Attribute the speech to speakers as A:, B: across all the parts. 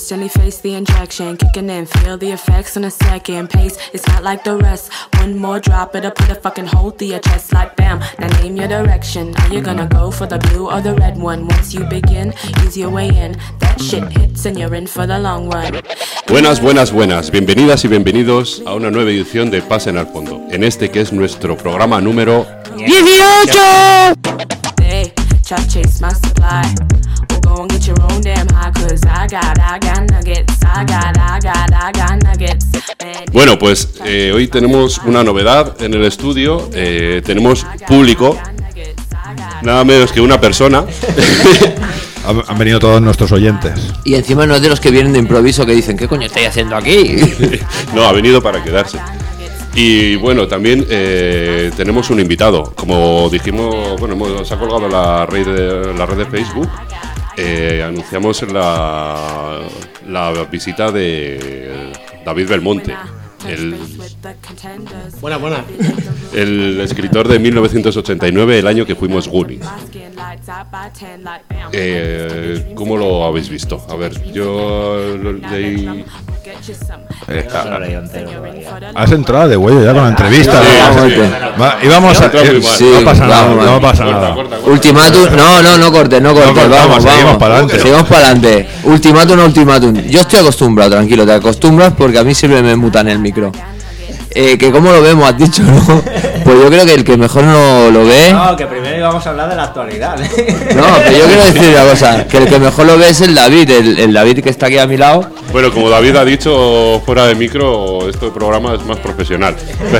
A: Instantly face the injection, kicking in, feel the effects in a second. Pace, it's not like the rest. One more drop, it'll put a fucking hole through your chest like bam. Now name your direction. Are you gonna go for the blue or the red one? Once you begin, ease your way in. That shit hits and you're in for the long run.
B: Buenas, buenas, buenas. Bienvenidas y bienvenidos a una nueva edición de Pasen al Fondo. En este que es nuestro programa número 18.
A: Hey, try to chase my supply. Go and get your own damn high, cause I got nuggets, I got nuggets.
B: Bueno, pues hoy tenemos una novedad en el estudio, tenemos público, nada menos que una persona.
C: Han venido todos nuestros oyentes.
D: Y encima no es de los que vienen de improviso que dicen, ¿qué coño estoy haciendo aquí?
B: No, ha venido para quedarse. Y bueno, también tenemos un invitado, como dijimos, bueno, se ha colgado la red de Facebook. Anunciamos la visita de David Belmonte,
E: Buena.
B: el escritor de 1989, el año que fuimos Goonies. ¿Cómo lo habéis visto? A ver, yo lo leí.
C: Has entrado de huello ya con la entrevista.
B: Sí.
C: Y vamos a. No pasa nada.
B: Corta.
D: Ultimátum, no cortes. Vamos,
C: seguimos para
D: adelante. Ultimátum. Yo estoy acostumbrado, tranquilo, te acostumbras porque a mí siempre me mutan el micro. Que cómo lo vemos, has dicho, ¿no? Pues yo creo que el que mejor no lo ve.
E: No, que primero íbamos a hablar de la actualidad.
D: No, pero yo quiero decir una cosa, que el que mejor lo ve es el David, el David que está aquí a mi lado.
B: Bueno, como David ha dicho fuera de micro, este programa es más profesional.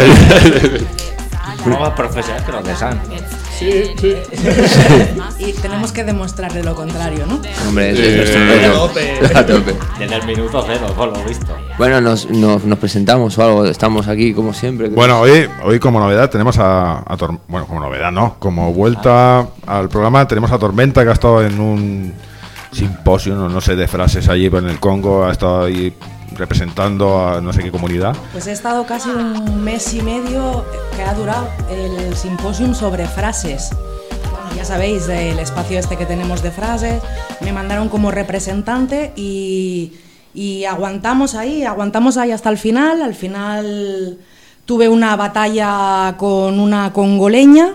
E: Más profesional que los de San.
F: Sí. Y tenemos que demostrarle lo contrario, ¿no?
D: Hombre,
E: a tope. Desde el minuto cero, por lo visto.
D: Bueno, nos presentamos o algo, estamos aquí como siempre.
C: Bueno, hoy como novedad tenemos como novedad no, como vuelta al programa tenemos a Tormenta, que ha estado en un simposio, no sé, de frases allí en el Congo, ha estado ahí representando a no sé qué comunidad.
F: Pues he estado casi un mes y medio que ha durado el simposium sobre frases. Bueno, ya sabéis, el espacio este que tenemos de frases, me mandaron como representante y aguantamos ahí hasta el final. Al final tuve una batalla con una congoleña.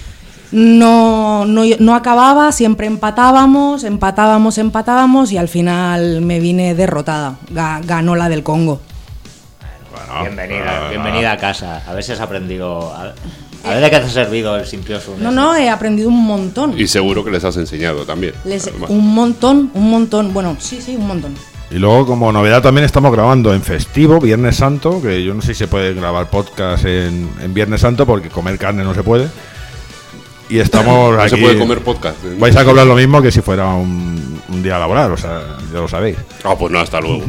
F: No acababa, siempre empatábamos y al final me vine derrotada. Ganó la del Congo.
E: Bueno, bienvenida a casa. A ver si has aprendido. A ver de qué te ha servido el simposio.
F: No, he aprendido un montón.
B: Y seguro que les has enseñado también.
F: Un montón. Bueno, sí, un montón.
C: Y luego, como novedad, también estamos grabando en festivo, Viernes Santo, que yo no sé si se puede grabar podcast en Viernes Santo porque comer carne no se puede. Y estamos aquí.
B: No se puede comer podcast.
C: Vais a cobrar lo mismo que si fuera un día laboral, o sea, ya lo sabéis.
B: Pues no, hasta luego.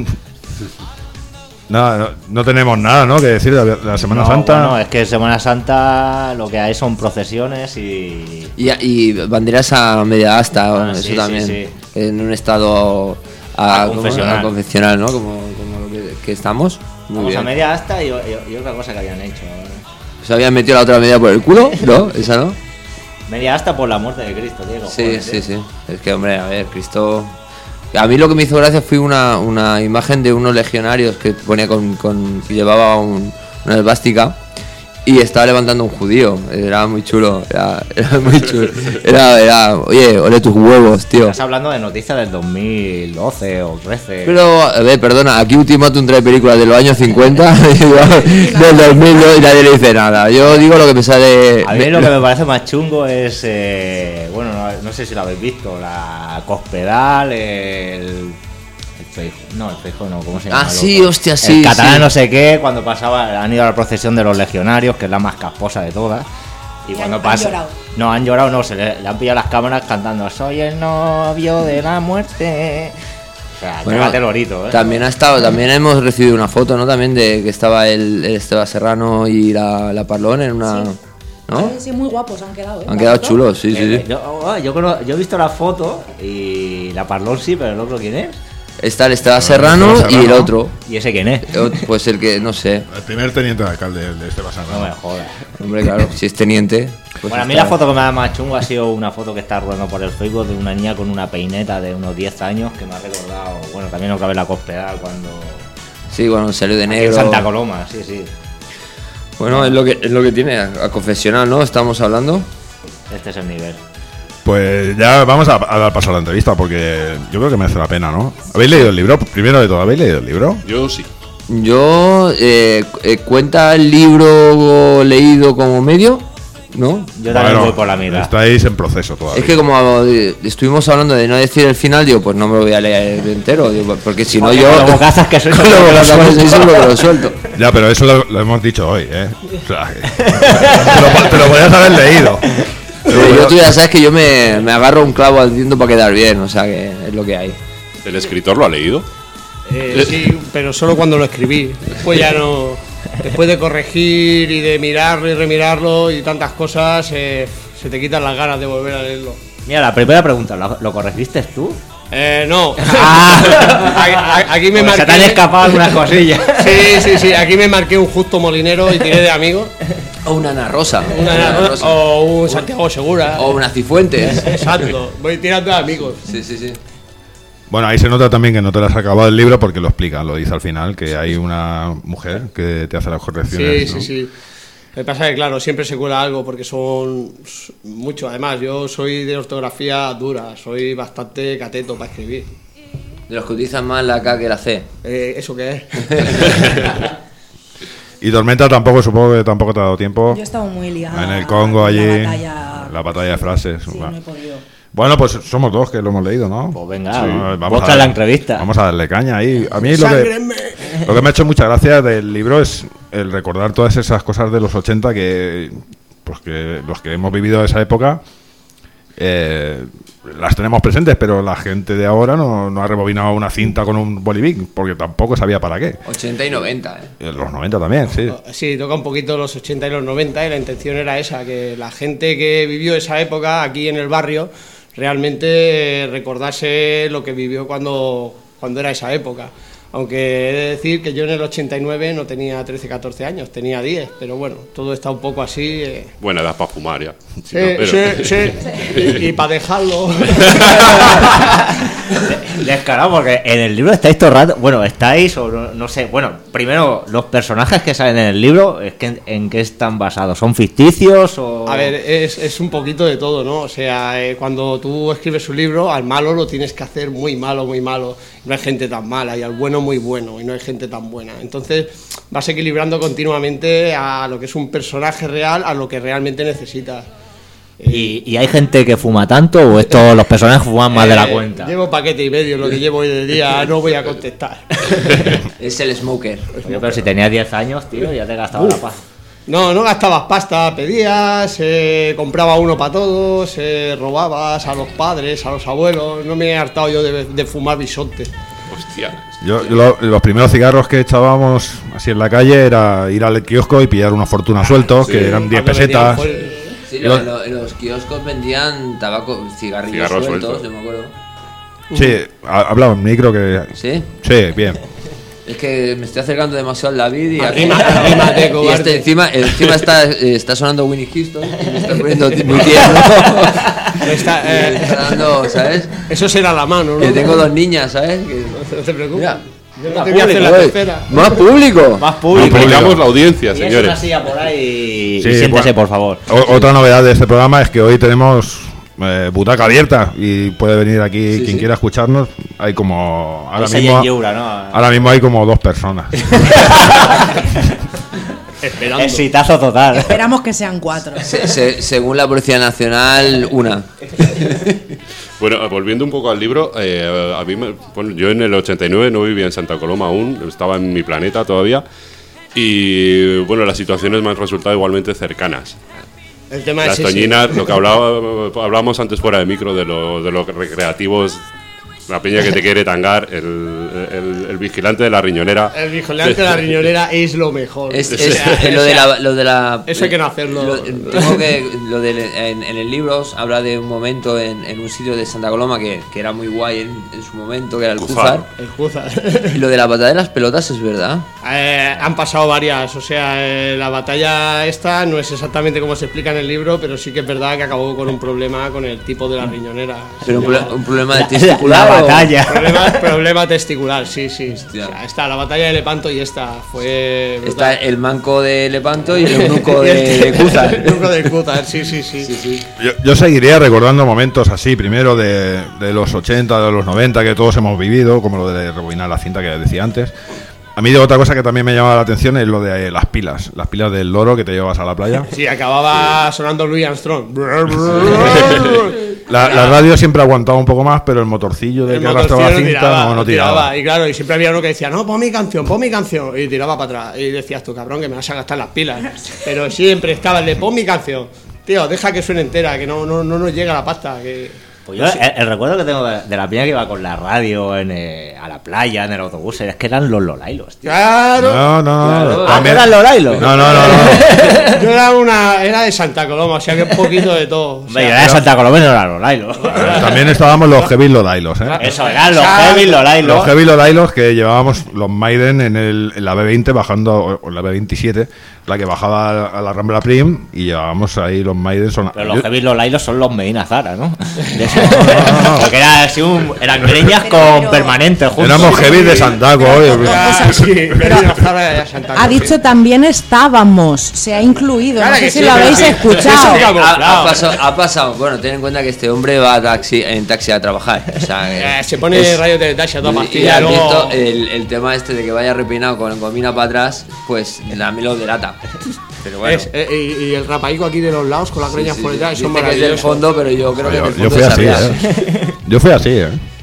C: Nada, no tenemos nada, ¿no?, que decir de la Semana Santa.
E: No, es que Semana Santa lo que hay son procesiones
D: y banderas a media asta, eso sí, también. Sí. En un estado confesional, ¿no? Como lo que estamos.
E: Vamos bien. A media asta y otra cosa que habían hecho.
D: ¿Se habían metido la otra media por el culo? ¿No? ¿Esa no?
E: Media asta por la muerte de Cristo, Diego.
D: Sí. Es que, hombre, a ver, Cristo. A mí lo que me hizo gracia fue una imagen de unos legionarios que ponía que llevaba una esvástica y estaba levantando un judío. Era muy chulo, era muy chulo. Era, oye, ole tus huevos, tío.
E: Estás hablando de noticias del 2012 o 13.
D: Pero, a ver, perdona, aquí Ultimátum trae películas de los años 50, del 2002 y nadie le dice nada. Yo digo lo que me sale.
E: A mí lo que me parece más chungo es, bueno, no sé si lo habéis visto, la Cospedal, el Feijóo no, ¿cómo se llama?
D: Sí, hostia, sí.
E: El catalán, sí. No sé qué, cuando pasaba, han ido a la procesión de los legionarios, que es la más casposa de todas. Y cuando pasa. Han llorado, se le han pillado las cámaras cantando "Soy el novio de la muerte". O sea, bueno, el lorito, ¿eh?
D: También hemos recibido una foto, ¿no? También de que estaba el Esteban Serrano y la Parlón en una.
F: Sí.
D: ¿No?
F: Sí, muy guapos han quedado, ¿eh?
D: Han quedado chulos, sí.
E: Yo he visto la foto y la Parlón sí, pero el otro, ¿quién es?
D: Está el Esteban Serrano y el otro.
E: ¿Y ese quién es?
D: Pues el que, no sé.
C: El primer teniente de alcalde de Esteban Serrano.
E: No me jodas.
D: Hombre, claro, si es teniente. Pues
E: Bueno, a mí
D: está.
E: la foto que me da más chungo ha sido una foto que está rodando por el Facebook de una niña con una peineta de unos 10 años que me ha recordado, bueno, también otra vez la Cospedal cuando...
D: Sí, bueno, salió de
E: Aquí en
D: negro.
E: Santa Coloma, sí, sí.
D: Bueno, es lo que tiene a confesional, ¿no? Estamos hablando.
E: Este es el nivel.
C: Pues ya vamos a dar paso a la entrevista porque yo creo que merece la pena, ¿no? ¿Habéis leído el libro? Primero de todo, ¿habéis leído el libro?
B: Yo sí.
D: Yo, ¿cuenta el libro leído como medio? ¿No?
E: Yo también voy por la mitad.
C: Estáis en proceso todavía.
D: Es que como estuvimos hablando de no decir el final, digo, pues no me lo voy a leer entero, digo, porque si no
E: Porque
D: yo...
E: con lo bocazas que soy,
D: con lo bocazas que soy, seguro que lo suelto.
C: Ya, pero eso lo hemos dicho hoy, ¿eh? O sea, que te lo podías haber leído.
D: Yo tú ya sabes que yo me agarro un clavo al diente para quedar bien, o sea que es lo que hay.
B: ¿El escritor lo ha leído?
G: Sí, pero solo cuando lo escribí. Después ya no. Después de corregir y de mirarlo y remirarlo y tantas cosas, se te quitan las ganas de volver a leerlo.
E: Mira, la primera pregunta, ¿lo corregiste tú?
G: No. Aquí me
E: Porque
G: marqué.
E: se te han escapado algunas cosillas.
G: Sí. Aquí me marqué un Justo Molinero y tiré de amigo.
D: O una Ana Rosa.
G: O un Santiago Segura.
D: O una Cifuentes.
G: Exacto. Voy tirando de amigos.
D: Sí.
C: Bueno, ahí se nota también que no te lo has acabado el libro porque lo explica, lo dice al final, que hay una mujer que te hace las correcciones. ¿no?
G: Sí. Lo que pasa es que, claro, siempre se cuela algo porque son mucho. Además, yo soy de ortografía dura, soy bastante cateto para escribir.
D: De los que utilizan más la K que la C.
G: ¿Eso qué es?
C: Y Tormenta supongo que tampoco te ha dado tiempo.
F: Yo he estado muy ligada
C: En el Congo
F: en
C: allí,
F: la
C: batalla de frases.
F: Sí, no he podido.
C: Bueno, pues somos dos que lo hemos leído, ¿no?
E: Pues venga,
C: vamos
E: busca la entrevista.
C: Vamos a darle caña ahí. A mí lo
G: ¡Sángrenme!
C: que me ha hecho mucha gracia del libro es el recordar todas esas cosas de los 80 que los que hemos vivido esa época las tenemos presentes, pero la gente de ahora no ha rebobinado una cinta con un bolivic porque tampoco sabía para qué.
D: 80 y 90,
C: Los 90 también, sí.
G: Sí, toca un poquito los 80 y los 90 y la intención era esa, que la gente que vivió esa época aquí en el barrio realmente recordase lo que vivió cuando era esa época. Aunque he de decir que yo en el 89 no tenía 13, 14 años, tenía 10, pero bueno, todo está un poco así.
B: Buena edad para fumar ya.
G: Sí. Y para dejarlo.
E: Descarado, porque en el libro estáis todo el rato. Bueno, estáis, o no sé. Bueno, primero, los personajes que salen en el libro, ¿en qué están basados? ¿Son ficticios o.?
G: A ver, es un poquito de todo, ¿no? O sea, cuando tú escribes un libro, al malo lo tienes que hacer muy malo, muy malo. No hay gente tan mala, y al bueno muy bueno, y no hay gente tan buena. Entonces vas equilibrando continuamente a lo que es un personaje real, a lo que realmente necesitas.
E: ¿Y hay gente que fuma tanto o estos los personajes fuman más de la cuenta?
G: Llevo paquete y medio, lo que llevo hoy de día, no voy a contestar.
D: Es el smoker.
E: Oye, pero si tenías 10 años, tío, ya te gastaba la paz.
G: No gastabas pasta, pedías, compraba uno para todos, robabas a los padres, a los abuelos. No me he hartado yo de fumar bisonte.
B: Hostia.
C: Los primeros cigarros que echábamos así en la calle era ir al kiosco y pillar unos fortunas sueltos, que eran 10 pesetas.
D: Sí, en los kioscos vendían tabaco, cigarrillos sueltos, yo me acuerdo.
C: Sí, hablaba en micro que...
D: ¿Sí?
C: Sí, bien.
D: Es que me estoy acercando demasiado al David y
G: Arrímate,
D: y
G: cobarde.
D: encima está sonando Winnie Houston y me está poniendo muy tierno. Me está dando, ¿sabes?
G: Eso será la mano, ¿no?
D: Que tengo dos niñas, ¿sabes?
G: No te preocupes.
D: Mira,
G: Yo no te voy a hacer la tercera.
D: ¡Más público!
E: Más público.
B: Duplicamos la audiencia,
E: Y es una
B: señores.
E: silla por ahí
C: Sí,
E: y siéntese,
C: bueno.
E: por favor.
C: Otra novedad de este programa es que hoy tenemos butaca abierta y puede venir aquí quien quiera escucharnos. Hay como... Ahora mismo hay como 2 personas.
G: Esperando.
E: Exitazo total.
F: Esperamos que sean 4.
D: Según la Policía Nacional, una.
B: Bueno, volviendo un poco al libro, a mí yo en el 89 no vivía en Santa Coloma aún, estaba en mi planeta todavía. Y bueno, las situaciones me han resultado igualmente cercanas.
G: El tema
B: Las
G: es ese.
B: toñinas, lo que hablábamos antes fuera de micro, de los recreativos, la peña que te quiere tangar, el el vigilante de la riñonera.
G: El vigilante de la riñonera es lo mejor.
D: Lo de la
G: eso hay que no hacerlo.
D: En el libro habla de un momento en un sitio de Santa Coloma que era muy guay en su momento, que era el Cúzar.
G: El Cúzar.
D: Y lo de la batalla de las pelotas es verdad.
G: Han pasado varias, o sea, la batalla esta no es exactamente como se explica en el libro, pero sí que es verdad que acabó con un problema con el tipo de la riñonera.
D: Pero un problema de testicular.
E: La batalla.
G: Problema testicular, sí. O sea, está la batalla de Lepanto y esta fue.
D: Está el manco de Lepanto y el eunuco de Cúzar.
G: El eunuco de Cúzar, sí.
C: Yo seguiría recordando momentos así, primero de los 80, de los 90, que todos hemos vivido, como lo de rebobinar la cinta que decía antes. A mí de otra cosa que también me llamaba la atención es lo de las pilas del loro que te llevas a la playa.
G: Sí, acababa sonando Louis Armstrong.
C: La radio siempre aguantaba un poco más, pero el motorcillo de que arrastraba la cinta no tiraba.
G: Y claro, y siempre había uno que decía, no, pon mi canción. Y tiraba para atrás. Y decías tú, cabrón, que me vas a gastar las pilas. Pero siempre estaba el de pon mi canción. Tío, deja que suene entera, que no nos llega la pasta.
E: Pues yo el recuerdo que tengo de la piña que iba con la radio a la playa, en el autobús, es que eran los Lolailos, tío.
G: ¡Claro!
C: No.
E: ¿Eran Lolailos?
C: No.
G: Yo era de Santa Coloma, o sea que un poquito de todo.
E: Yo era de Santa Coloma y no eran Lolailos.
C: También estábamos los Heavy Lolailos, ¿eh?
E: Eso, eran los Heavy Lolailos.
C: Los Heavy Lolailos que llevábamos los Maiden en la B20 bajando, o la B27, la que bajaba a la Rambla Prim, y llevábamos ahí los Maiden.
E: Pero los Heavy Lolailos son los Medina Zara, ¿no? No. Porque eran greñas con permanentes juntos.
C: Éramos heavy de Santaco.
F: Ha dicho también estábamos, se ha incluido.
G: Claro,
F: no sé
G: que
F: si
G: sí,
F: lo habéis
G: sí.
F: escuchado.
D: Ha pasado. Bueno, ten en cuenta que este hombre va en taxi a trabajar. O sea,
G: se pone rayos de taxi a toda
D: y
G: pastilla.
D: has
G: Luego...
D: visto el tema este de que vaya repeinado con gomina para atrás, pues a mí lo delata. Pero bueno.
G: Y el rapaico aquí de los lados con las greñas por detrás, son
D: Dice que es del
G: maravillosos.
D: fondo, pero yo creo que en el fondo
C: Yo fui
D: es
C: así,
D: arriba.
C: Yo fui así,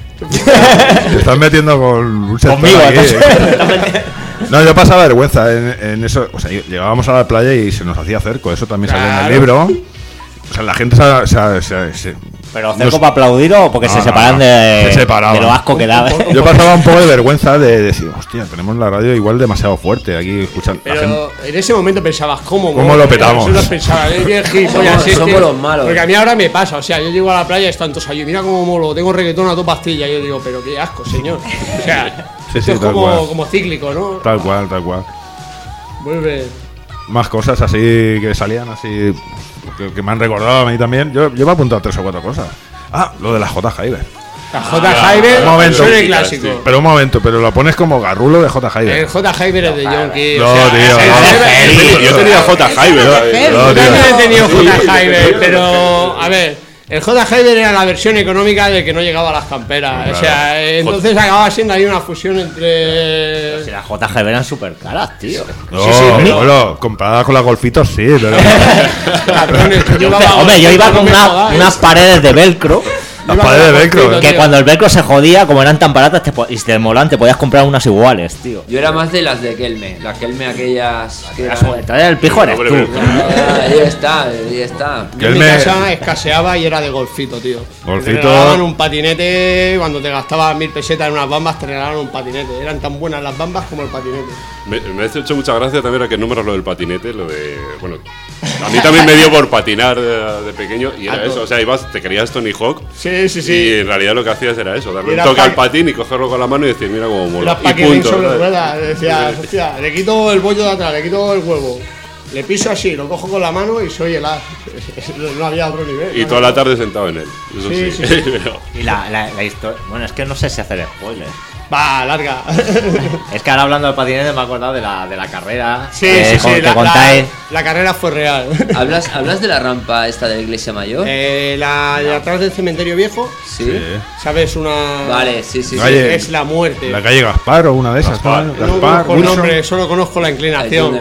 C: Te estás metiendo con un sector
E: Conmigo,
C: aquí. No, yo pasaba vergüenza en eso. O sea, llegábamos a la playa y se nos hacía cerco. Eso también salió en el libro. O sea, la gente se
E: ¿Pero cerco para aplaudir o porque se separan de lo asco que da?
C: Yo pasaba un poco de vergüenza de decir, hostia, tenemos la radio igual demasiado fuerte aquí escuchando.
G: Pero en ese momento pensabas, ¿cómo
C: lo petamos?
G: Nosotros pensabas,
D: somos los malos.
G: Porque a mí ahora me pasa, o sea, yo llego a la playa y están todos allí, mira cómo molo, tengo reggaetón a tu pastilla. Y yo digo, pero qué asco, señor. O sea, esto es como cíclico, ¿no?
C: Tal cual.
G: Vuelve.
C: Más cosas así que salían así que me han recordado a mí también. Yo me he apuntado 3 o 4 cosas. Lo de la J. Jaiber.
G: La J. Jaiber,
C: un momento,
G: suena clásico.
C: Pero un momento, pero lo pones como garrulo de J. Jaiber.
G: El J. Jaiber es de Yonki.
C: No, tío.
B: Yo tenía J. Jaiber.
G: Yo también he tenido J. Jaiber, pero a ver. El J. Jaiber era la versión económica del que no llegaba a las camperas. Claro. O sea, entonces acababa siendo ahí una fusión entre.
E: Pero si las J. Jaiber eran súper caras, tío.
C: No, bueno, comparada con las Golfitos, sí, pero.
E: Hombre, yo iba con unas paredes de velcro.
C: Las paredes de velcro.
E: Que cuando el velcro se jodía, como eran tan baratas y se desmolaban, te podías comprar unas iguales, tío.
D: Yo era más de las de Kelme. Las Kelme aquellas.
E: El pijo eres tú.
D: Ahí está.
G: En mi casa escaseaba y era de golfito, tío. Te regalaban un patinete. Cuando te gastabas 1000 pesetas en unas bambas, te regalaban un patinete. Eran tan buenas las bambas como el patinete.
B: Me ha hecho mucha gracia también a que número lo del patinete, lo de. Bueno, a mí también me dio por patinar de pequeño y era eso. O sea, te querías Tony Hawk.
G: Sí.
B: Y en realidad lo que hacías era eso, darle un toque al patín y cogerlo con la mano y decir, mira cómo mola.
G: Y punto. Decías, hostia, le quito el bollo de atrás, le quito el huevo. Le piso así, lo cojo con la mano y soy el as. No había otro nivel.
B: Y toda la tarde sentado en él. Eso sí.
E: Y la historia. Bueno, es que no sé si hacer spoiler.
G: Va, larga.
E: Es que ahora hablando de patinete me he acordado de la carrera.
G: Sí. La carrera fue real.
D: ¿Hablas de la rampa esta de la iglesia mayor?
G: La de atrás del cementerio viejo.
D: Sí.
G: ¿Sabes? Una.
D: Vale, sí.
G: Es la muerte.
C: La calle Gaspar o una de esas.
B: Gaspar.
G: No conozco el nombre, solo conozco la inclinación.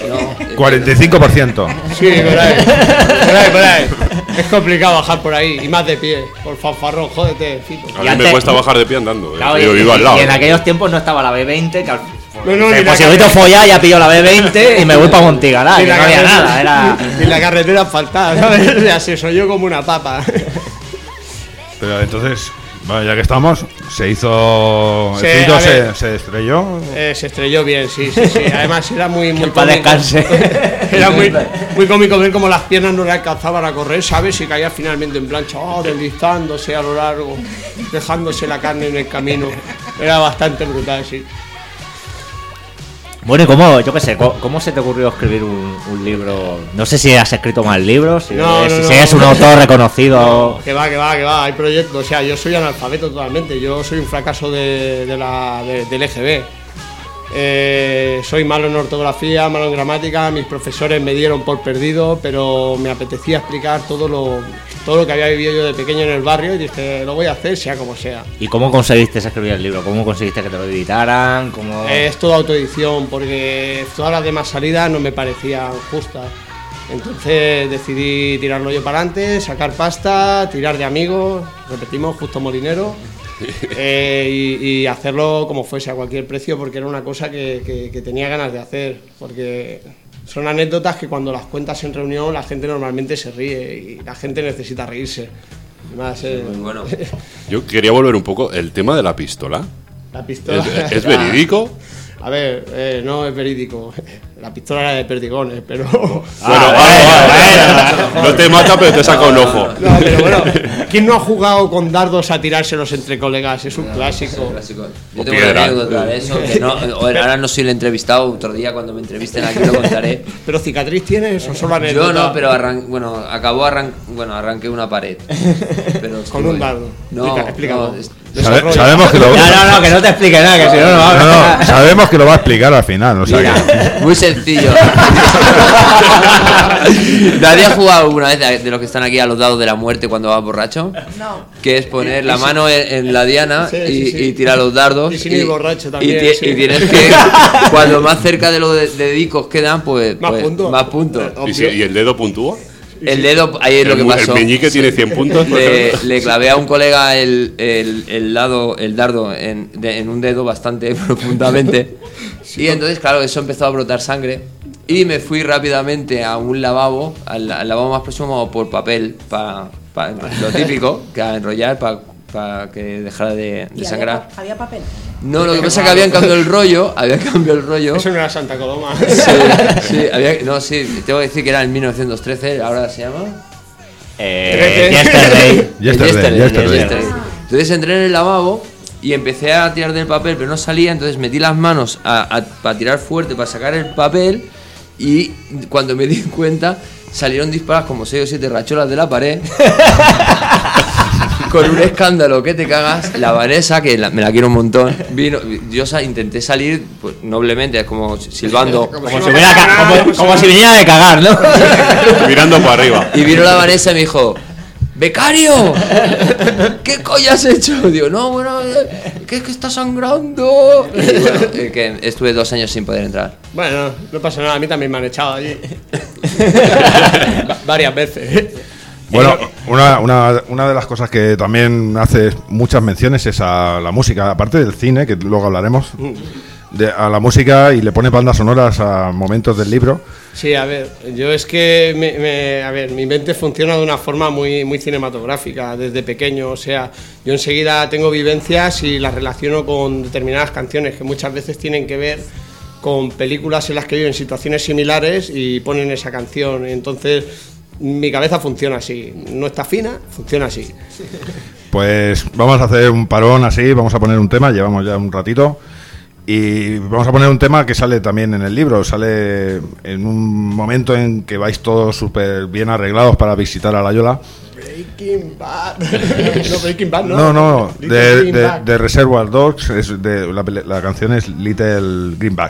C: 45%.
G: Sí, por ahí. Es complicado bajar por ahí y más de pie. Por fanfarrón, jódete, Fito.
B: A mí me cuesta bajar de pie andando.
E: Claro,
B: yo vivo al lado.
E: Y en aquellos tiempos no estaba la B20, que
G: pues
E: si voy a follar ya pillo la B20 y me voy para Montigalá, que no había nada.
G: Y la carretera asfaltada, ¿sabes? Así soy yo como una papa.
C: Pero entonces, Bueno, ya que estamos, se hizo...
G: Sí,
C: el
G: a
C: Cito
G: ver.
C: se estrelló.
G: Se estrelló bien, sí. Además era muy
E: para
G: cómico.
E: descanse.
G: Era muy cómico ver cómo las piernas no le alcanzaban a correr, ¿sabes? Y caía finalmente en plancha, deslizándose a lo largo, dejándose la carne en el camino. Era bastante brutal, sí.
E: Bueno, ¿y cómo se te ocurrió escribir un libro? No sé si has escrito más libros, si eres un autor reconocido.
G: No, que va, hay proyectos. O sea, yo soy analfabeto totalmente, yo soy un fracaso del EGB. Soy malo en ortografía, malo en gramática, mis profesores me dieron por perdido, pero me apetecía explicar todo lo que había vivido yo de pequeño en el barrio y dije, lo voy a hacer sea como sea.
E: ¿Y cómo conseguiste escribir el libro? ¿Cómo conseguiste que te lo editaran?
G: Es toda autoedición, porque todas las demás salidas no me parecían justas. Entonces decidí tirarlo yo para adelante, sacar pasta, tirar de amigos, repetimos, justo molinero. Y hacerlo como fuese a cualquier precio, porque era una cosa que tenía ganas de hacer, porque son anécdotas que cuando las cuentas en reunión la gente normalmente se ríe y la gente necesita reírse. Además,
D: muy bueno.
B: Yo quería volver un poco el tema de la pistola.
G: La pistola
B: ¿Es verídico?
G: A ver, no es verídico. La pistola era de perdigones, pero...
B: Bueno, no te mata, pero te saca un ojo.
G: No, pero bueno, ¿quién no ha jugado con dardos a tirárselos entre colegas? Es un clásico.
D: Yo tengo una anécdota de eso, que ahora no soy el entrevistado, otro día cuando me entrevisten aquí lo contaré.
G: ¿Pero cicatriz tienes o solo anécdota?
D: Yo no, pero arranqué una pared. Pero
G: con un dardo.
D: No,
G: explícalo.
C: Sabemos que lo...
E: No, que no te explique nada, que si no,
C: No, sabemos que lo va a explicar al final, o sea que...
D: Muy sencillo. ¿Nadie ha jugado alguna vez de los que están aquí a los dados de la muerte cuando vas borracho?
F: No.
D: Que es poner la mano en la diana y tirar los dardos.
G: Y sin ir borracho también.
D: Y tienes que, cuando más cerca de los dedicos quedan, pues más puntos.
B: ¿Y el dedo puntúa?
D: El dedo, ahí es lo que pasó.
B: El meñique tiene 100 puntos.
D: Le clavé a un colega el dardo en un dedo bastante profundamente. Y entonces, claro, eso empezó a brotar sangre. Y me fui rápidamente a un lavabo, al lavabo más próximo, por papel, para lo típico, que a enrollar para que dejara de sangrar.
F: ¿Había papel?
D: No, lo que pasa es que habían cambiado el rollo.
G: Eso no era Santa Coloma.
D: Sí, tengo que decir que era en 1913, ahora se llama...
C: Yesterday.
D: Entonces entré en el lavabo y empecé a tirar del papel, pero no salía, entonces metí las manos para tirar fuerte, para sacar el papel, y cuando me di cuenta salieron disparadas como 6 o 7 racholas de la pared. Con un escándalo que te cagas. La Vanessa, que me la quiero un montón, vino. Yo intenté salir pues, noblemente, como silbando,
E: como si viniera de cagar, ¿no?
B: Mirando para arriba.
D: Y vino la Vanessa y me dijo: ¡becario! ¿Qué coño has hecho? Digo, no, bueno, que es que está sangrando. Y bueno, que estuve 2 años sin poder entrar.
G: Bueno, no pasa nada, a mí también me han echado allí. Varias veces.
C: Bueno, una de las cosas que también hace muchas menciones es a la música, aparte del cine, que luego hablaremos, a la música, y le pone bandas sonoras a momentos del libro.
G: Sí, a ver, yo es que mi mente funciona de una forma muy cinematográfica desde pequeño, o sea, yo enseguida tengo vivencias y las relaciono con determinadas canciones que muchas veces tienen que ver con películas en las que viven situaciones similares y ponen esa canción, entonces mi cabeza funciona así, no está fina, funciona así.
C: Pues vamos a hacer un parón así, vamos a poner un tema, llevamos ya un ratito. Y vamos a poner un tema que sale también en el libro, sale en un momento en que vais todos súper bien arreglados para visitar a La Yola.
G: Breaking Bad. No, Breaking Bad, no.
C: No, de Reservoir Dogs, la canción es Little Greenback.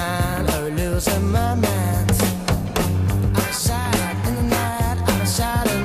H: My mind outside in the night, I'm a silent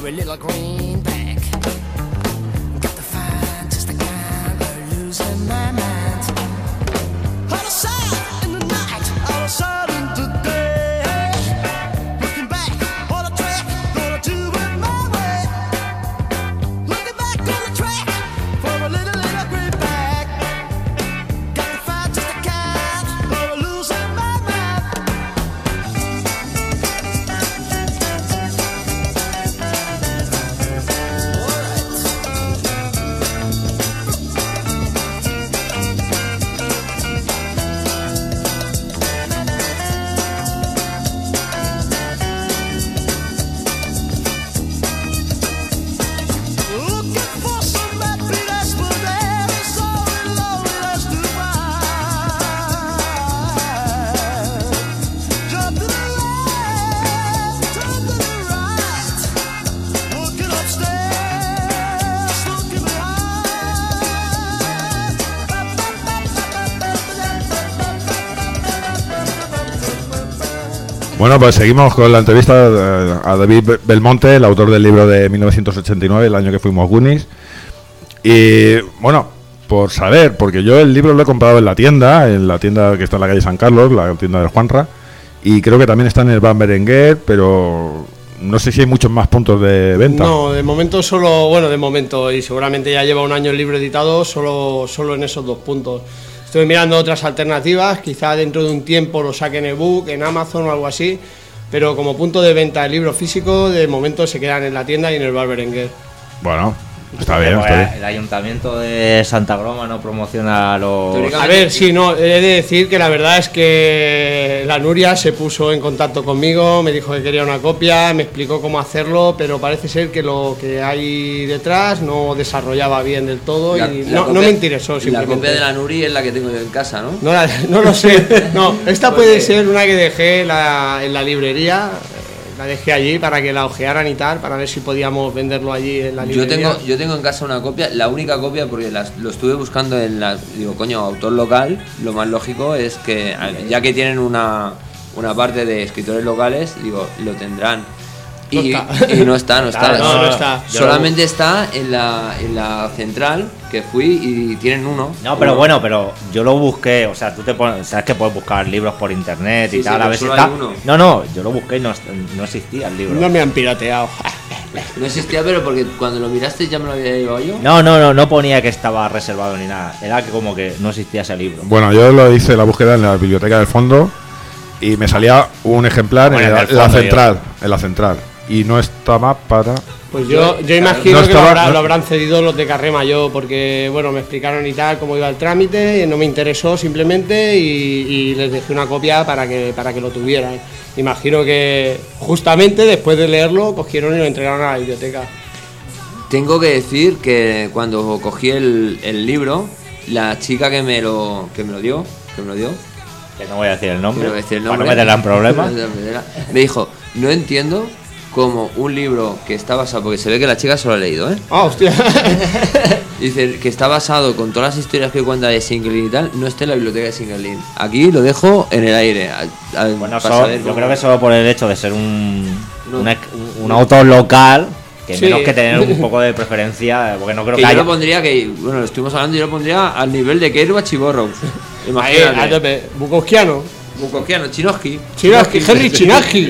H: a little greenback. Got to find just the kind of losing my mind. Out of sight in the night, out of sight in the day. Looking back on the track, gonna do it my way. Looking back on the track for a little greenback. Got to find just the kind of losing my mind. Looking for some happiness, but there is so loneliness to find. Jump to the left, turn to the right. Looking upstairs, looking behind.
C: Bueno, pues seguimos con la entrevista a David Belmonte, el autor del libro de 1989, el año que fuimos Goonies. Y bueno, por saber, porque yo el libro lo he comprado en la tienda que está en la calle San Carlos, la tienda del Juanra, y creo que también está en el Van Berenguer, pero no sé si hay muchos más puntos de venta.
G: No, de momento solo, bueno, de momento, y seguramente ya lleva un año el libro editado, solo en esos 2 puntos. Estoy mirando otras alternativas, quizá dentro de un tiempo lo saque en ebook, en Amazon o algo así, pero como punto de venta de libro físico, de momento se quedan en la tienda y en el Bar Berenguer.
C: Bueno, está bien, está bien.
E: El ayuntamiento de Santa Broma no promociona los...
G: A ver, sí, no, he de decir que la verdad es que la Nuria se puso en contacto conmigo, me dijo que quería una copia, me explicó cómo hacerlo, pero parece ser que lo que hay detrás no desarrollaba bien del todo y no me interesó simplemente.
D: La copia de la Nuri es la que tengo yo en casa, ¿no?
G: No lo sé, no, esta puede ser una que dejé en la librería. La dejé allí para que la ojearan y tal, para ver si podíamos venderlo allí en la librería.
D: Yo tengo en casa una copia, la única copia, porque lo estuve buscando en la... Digo, coño, autor local, lo más lógico es que, ya que tienen una parte de escritores locales, digo, lo tendrán. Y no está.
G: No está.
D: Solamente está en la central, que fui, y tienen uno.
E: No, pero bueno, pero yo lo busqué, o sea, tú te pones, sabes que puedes buscar libros por internet y
D: Sí,
E: tal,
D: sí,
E: a ver si
D: solo
E: está.
D: hay uno.
E: No, yo lo busqué y no existía el libro.
G: No me han pirateado.
D: No existía, pero porque cuando lo miraste ya me lo había llevado yo.
E: No ponía que estaba reservado ni nada, era que como que no existía ese libro.
C: Bueno, yo lo hice la búsqueda en la biblioteca del fondo y me salía un ejemplar en la central. Y no estaba para...
G: Pues yo imagino que lo habrán cedido los de Carré Mayor, porque bueno, me explicaron y tal cómo iba el trámite, no me interesó simplemente y les dejé una copia para que lo tuvieran. Imagino que justamente después de leerlo cogieron y lo entregaron a la biblioteca.
D: Tengo que decir que cuando cogí el libro, la chica que me lo dio,
E: Que no voy a decir el nombre,
D: para
E: no meterla en problemas.
D: Me dijo, no entiendo cómo un libro que está basado, porque se ve que la chica se lo ha leído, ¿eh?
G: ¡Ah, hostia!
D: Dice que está basado con todas las historias que cuenta de Singerlin y tal, no está en la biblioteca de Singerlin. Aquí lo dejo en el aire.
E: Bueno, yo creo que solo por el hecho de ser un autor local, que
G: Sí.
E: menos que tener un poco de preferencia, porque no creo que
D: yo
E: haya...
D: lo pondría, lo estuvimos hablando, yo lo pondría al nivel de Kerouac y Burroughs.
G: Ahí, a
D: Imagínate.
G: tope. Bukowskiano.
D: Bukowskiano, Chinoski.
G: Henry Chinaski.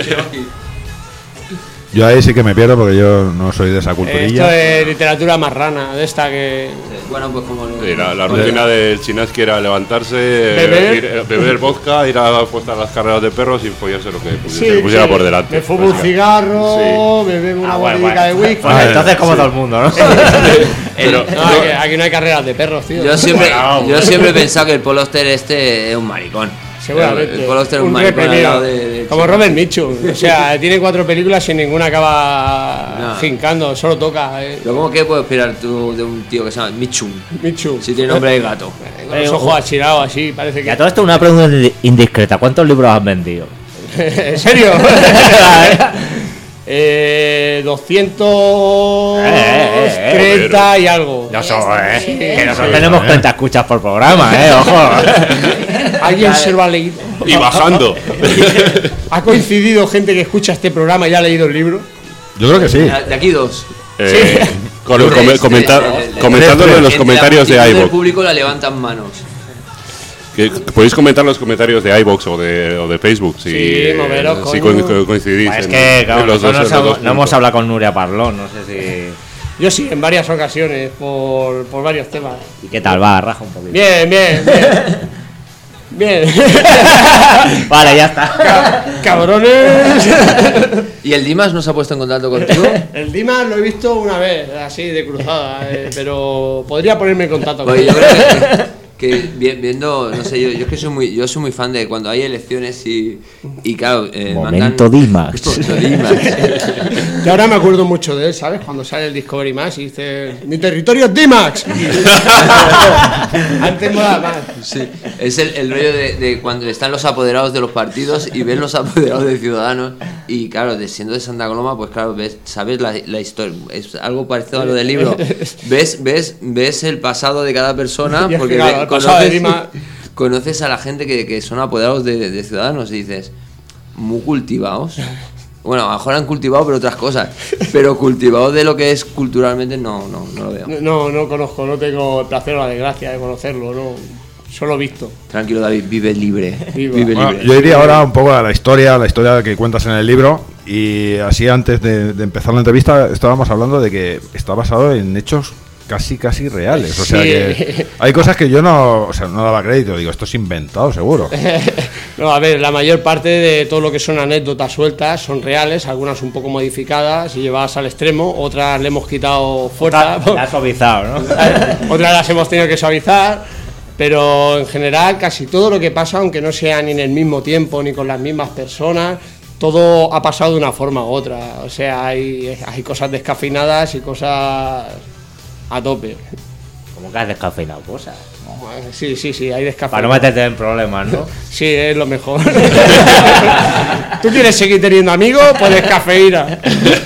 C: Yo ahí sí que me pierdo porque yo no soy de esa
G: Esto
C: culturilla.
G: es literatura marrana, de esta que...
D: Bueno, pues como
B: Sí, la rutina del Chinaski era levantarse, beber vodka, ir a apostar las carreras de perros y follarse lo que se le pusiera por delante.
G: Me fumo un cigarro, me bebo una botellita de whisky.
E: Pues entonces como todo el mundo, ¿no?
G: No, aquí no hay carreras de perros, tío.
D: Yo siempre he pensado que el Paul Auster este es un maricón.
G: Seguramente.
D: El Paul Auster es un
G: Un
D: maricón al
G: repetido.
D: lado de
G: Como Robert Mitchum. O sea, tiene 4 películas y ninguna acaba jincando, solo toca.
D: Pero ¿cómo que puedes esperar tú de un tío que se llama Mitchum?
G: Mitchum.
D: Si tiene nombre de gato.
G: Con los ojos achirados así, parece
E: Y a
G: que...
E: todo esto una pregunta indiscreta, ¿cuántos libros has vendido?
G: ¿En serio? 230 y algo.
E: Que nosotros tenemos 30 escuchas por programa, ojo.
G: ¿Alguien se lo ha leído?
B: Y bajando.
G: ¿Ha coincidido gente que escucha este programa y ha leído el libro?
C: Yo creo que sí.
D: De aquí 2.
B: Comentándolo en los comentarios de
D: El
B: iVoox.
D: público la levantan manos.
B: Que podéis comentar los comentarios de iVoox o de Facebook si,
G: moveros,
B: si
G: coño.
B: coincidís.
E: Es que, claro,
B: en los
E: nosotros
B: dos
E: no hemos
B: puntos.
E: hablado con Nuria Parlón, no sé
G: Yo sí, en varias ocasiones, por varios temas.
E: si... ¿Y qué tal va? Raja un poquito.
G: Bien. Bien.
E: Vale, ya está.
G: Cabrones.
D: ¿Y el Dimas no se ha puesto en contacto contigo?
G: El Dimas lo he visto una vez, así de cruzada, pero podría ponerme en contacto con
D: Oye,
G: él.
D: yo creo que viendo, no sé, yo es que soy muy fan de cuando hay elecciones y claro,
E: Momento Dimax.
D: Momento Dimax.
G: Yo ahora me acuerdo mucho de él, ¿sabes? Cuando sale el Discovery Max y dice: mi territorio es Dimax. Antes molaba más.
D: Sí, es el rollo de cuando están los apoderados de los partidos y ven los apoderados de Ciudadanos y claro, siendo de Santa Coloma, pues claro, sabes la historia, es algo parecido a lo del libro, ves el pasado de cada persona
G: Y es que,
D: porque
G: claro, el pasado de Dimas-
D: conoces a la gente que son apoderados de Ciudadanos y dices, muy cultivados. Bueno, a lo mejor han cultivado pero otras cosas, pero cultivados de lo que es culturalmente no lo veo.
G: No conozco, no tengo el placer o la desgracia de conocerlo, no. Solo visto.
D: Tranquilo, David, vive libre.
G: Viva.
D: Vive
C: Bueno,
D: libre.
C: yo iría ahora un poco a la historia que cuentas en el libro. Y así antes de empezar la entrevista estábamos hablando de que está basado en hechos casi reales. O sea
G: Sí.
C: que hay cosas que yo no daba crédito. Digo, esto es inventado, seguro.
G: No, a ver, la mayor parte de todo lo que son anécdotas sueltas son reales, algunas un poco modificadas y llevadas al extremo, otras le hemos quitado fuerza,
E: La has suavizado, ¿no?
G: otras las hemos tenido que suavizar, pero en general casi todo lo que pasa, aunque no sea ni en el mismo tiempo ni con las mismas personas, todo ha pasado de una forma u otra. O sea, hay cosas descafeinadas y cosas a tope.
E: Como que has descafeinado cosas.
G: Sí, hay descafeinadas.
E: Para no meterte en problemas, ¿no?
G: Sí, es lo mejor. ¿Tú quieres seguir teniendo amigos? Pues descafeína.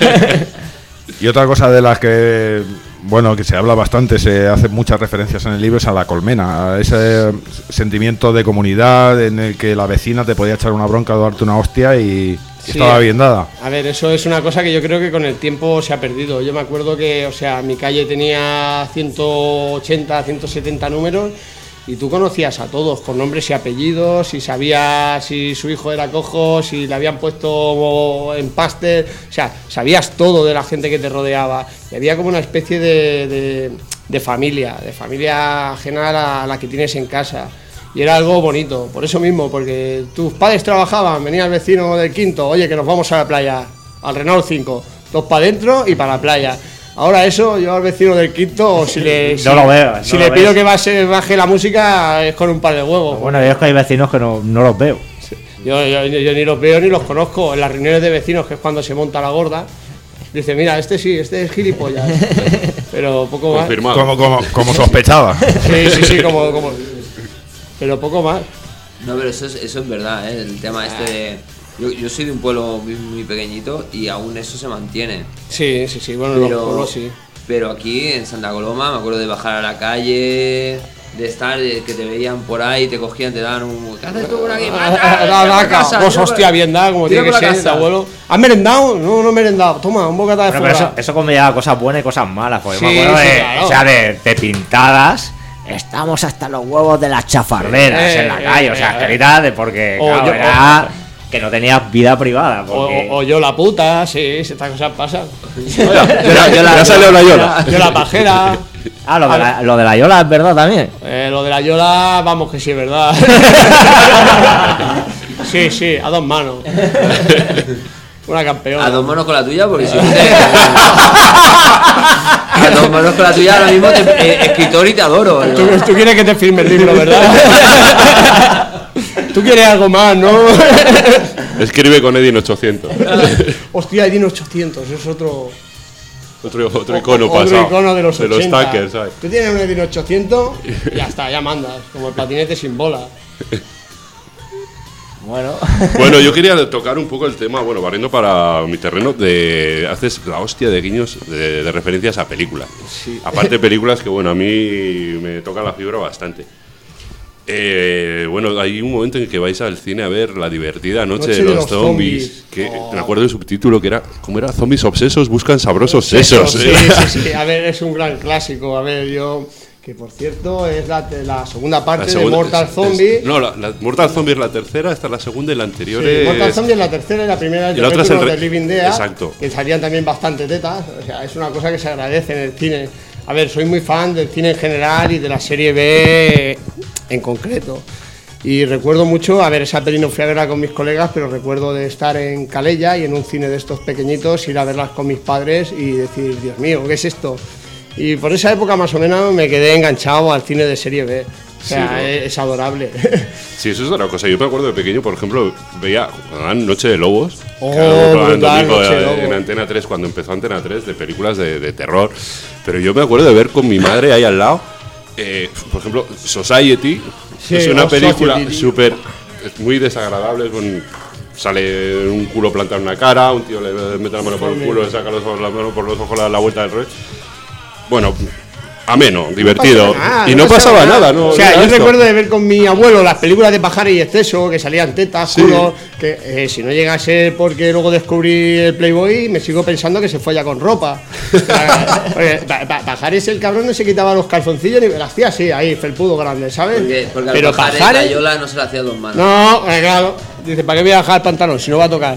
C: Y otra cosa de las que, bueno, que se habla bastante, se hacen muchas referencias en el libro, es a la colmena, a ese sentimiento de comunidad en el que la vecina te podía echar una bronca o darte una hostia y
G: Sí,
C: estaba bien dada.
G: A ver, eso es una cosa que yo creo que con el tiempo se ha perdido. Yo me acuerdo que, o sea, mi calle tenía 180, 170 números y tú conocías a todos con nombres y apellidos, y sabías si su hijo era cojo, si le habían puesto empaste, o sea, sabías todo de la gente que te rodeaba. Y había como una especie de familia ajena a la que tienes en casa. Y era algo bonito, por eso mismo, porque tus padres trabajaban, venía el vecino del quinto, oye, que nos vamos a la playa, al Renault 5, dos para adentro y para la playa. Ahora eso, yo al vecino del quinto, si le pido que baje la música, es con un par de huevos.
E: Bueno, yo es que hay vecinos que no los veo.
G: Yo ni los veo ni los conozco. En las reuniones de vecinos, que es cuando se monta la gorda, dice, mira, este es gilipollas. Pero poco más.
B: Confirmado.
C: Como sospechaba.
G: Sí, como... Pero poco más.
D: No, pero eso es verdad, ¿eh? El tema este de... Yo soy de un pueblo muy pequeñito y aún eso se mantiene.
G: Sí, bueno, los pueblos sí.
D: Pero aquí en Santa Coloma me acuerdo de bajar a la calle, de estar, que te veían por ahí, te cogían, te daban un... ¿Qué haces tú por aquí?
G: Vos, hostia, bien dada, como tiene que ser, abuelo. ¿Has merendado? No he merendado. Toma, un bocata de
E: Pero
G: fuera.
E: eso conlleva cosas buenas y cosas malas. Porque
G: Sí,
E: me acuerdo
G: sí, claro.
E: o sea, de pintadas. Estamos hasta los huevos de las chafarderas en la calle. O sea, escritas de porque claro, era que no tenías vida privada. Porque...
G: O yo la puta, sí, estas cosas pasan.
B: Ya salió la Yola.
G: Yo la pajera.
E: Lo de la Yola es verdad también.
G: Lo de la Yola, vamos que sí es verdad. Sí, a dos manos. Una campeona.
D: A dos manos con la tuya, porque si no te... A dos manos con la tuya ahora mismo escritor y te adoro. ¿No?
G: Tú quieres que te firme el libro, ¿verdad? Tú quieres algo más, ¿no?
B: Escribe con Edin 800.
G: Hostia, Edin 800, es otro
B: icono pasado.
G: Otro icono de los 80.
B: De los tackers, ¿sabes?
G: Tú tienes un Edin 800 y ya está, ya mandas. Como el patinete sin bola.
B: Bueno, yo quería tocar un poco el tema, bueno, barriendo para mi terreno, haces la hostia de guiños de referencias a películas.
G: Sí.
B: Aparte de películas que, bueno, a mí me tocan la fibra bastante. Bueno, hay un momento en que vais al cine a ver La divertida noche de los zombies. Que me acuerdo del subtítulo que era, ¿cómo era? Zombies obsesos buscan sabrosos sesos.
G: Sí. A ver, es un gran clásico. A ver, que por cierto es la segunda parte de Mortal Zombie.
B: No, la Mortal Zombie es la tercera, esta es la segunda y la anterior es...
G: Mortal Zombie es la tercera y la primera es
B: y la otra es
G: de Living Dead.
B: Exacto.
G: Que salían también bastante tetas. O sea, es una cosa que se agradece en el cine. A ver, soy muy fan del cine en general y de la serie B en concreto. Y recuerdo mucho, a ver, esa peli no fui a verla con mis colegas, pero recuerdo de estar en Calella y en un cine de estos pequeñitos, ir a verlas con mis padres y decir, Dios mío, ¿qué es esto? Y por esa época más o menos me quedé enganchado al cine de serie B. O sea, sí, ¿no? Es adorable.
B: Sí, eso es otra cosa. Yo me acuerdo de pequeño, por ejemplo, veía Noche de Lobos.
G: Brutal,
B: en Antena 3, cuando empezó Antena 3, de películas de terror. Pero yo me acuerdo de ver con mi madre ahí al lado, por ejemplo, Society. Sí, es una película súper, muy desagradable. Sale un culo plantado en una cara, un tío le mete la mano por el culo, le saca los ojos, la mano por los ojos, la vuelta del rey. Bueno, ameno, divertido. Y no pasaba nada, ¿no?
G: O sea, yo recuerdo de ver con mi abuelo las películas de Pajares y Exceso, que salían tetas, culos, que si no llega a ser porque luego descubrí el Playboy, me sigo pensando que se folla con ropa. Pajares, el cabrón, no se quitaba los calzoncillos ni me las hacía así, ahí, felpudo grande, ¿sabes?
D: Porque
G: pero
D: Pajares, la Yola no se la hacía dos manos.
G: No, claro. Dice, ¿para qué voy a dejar el pantalón si no va a tocar?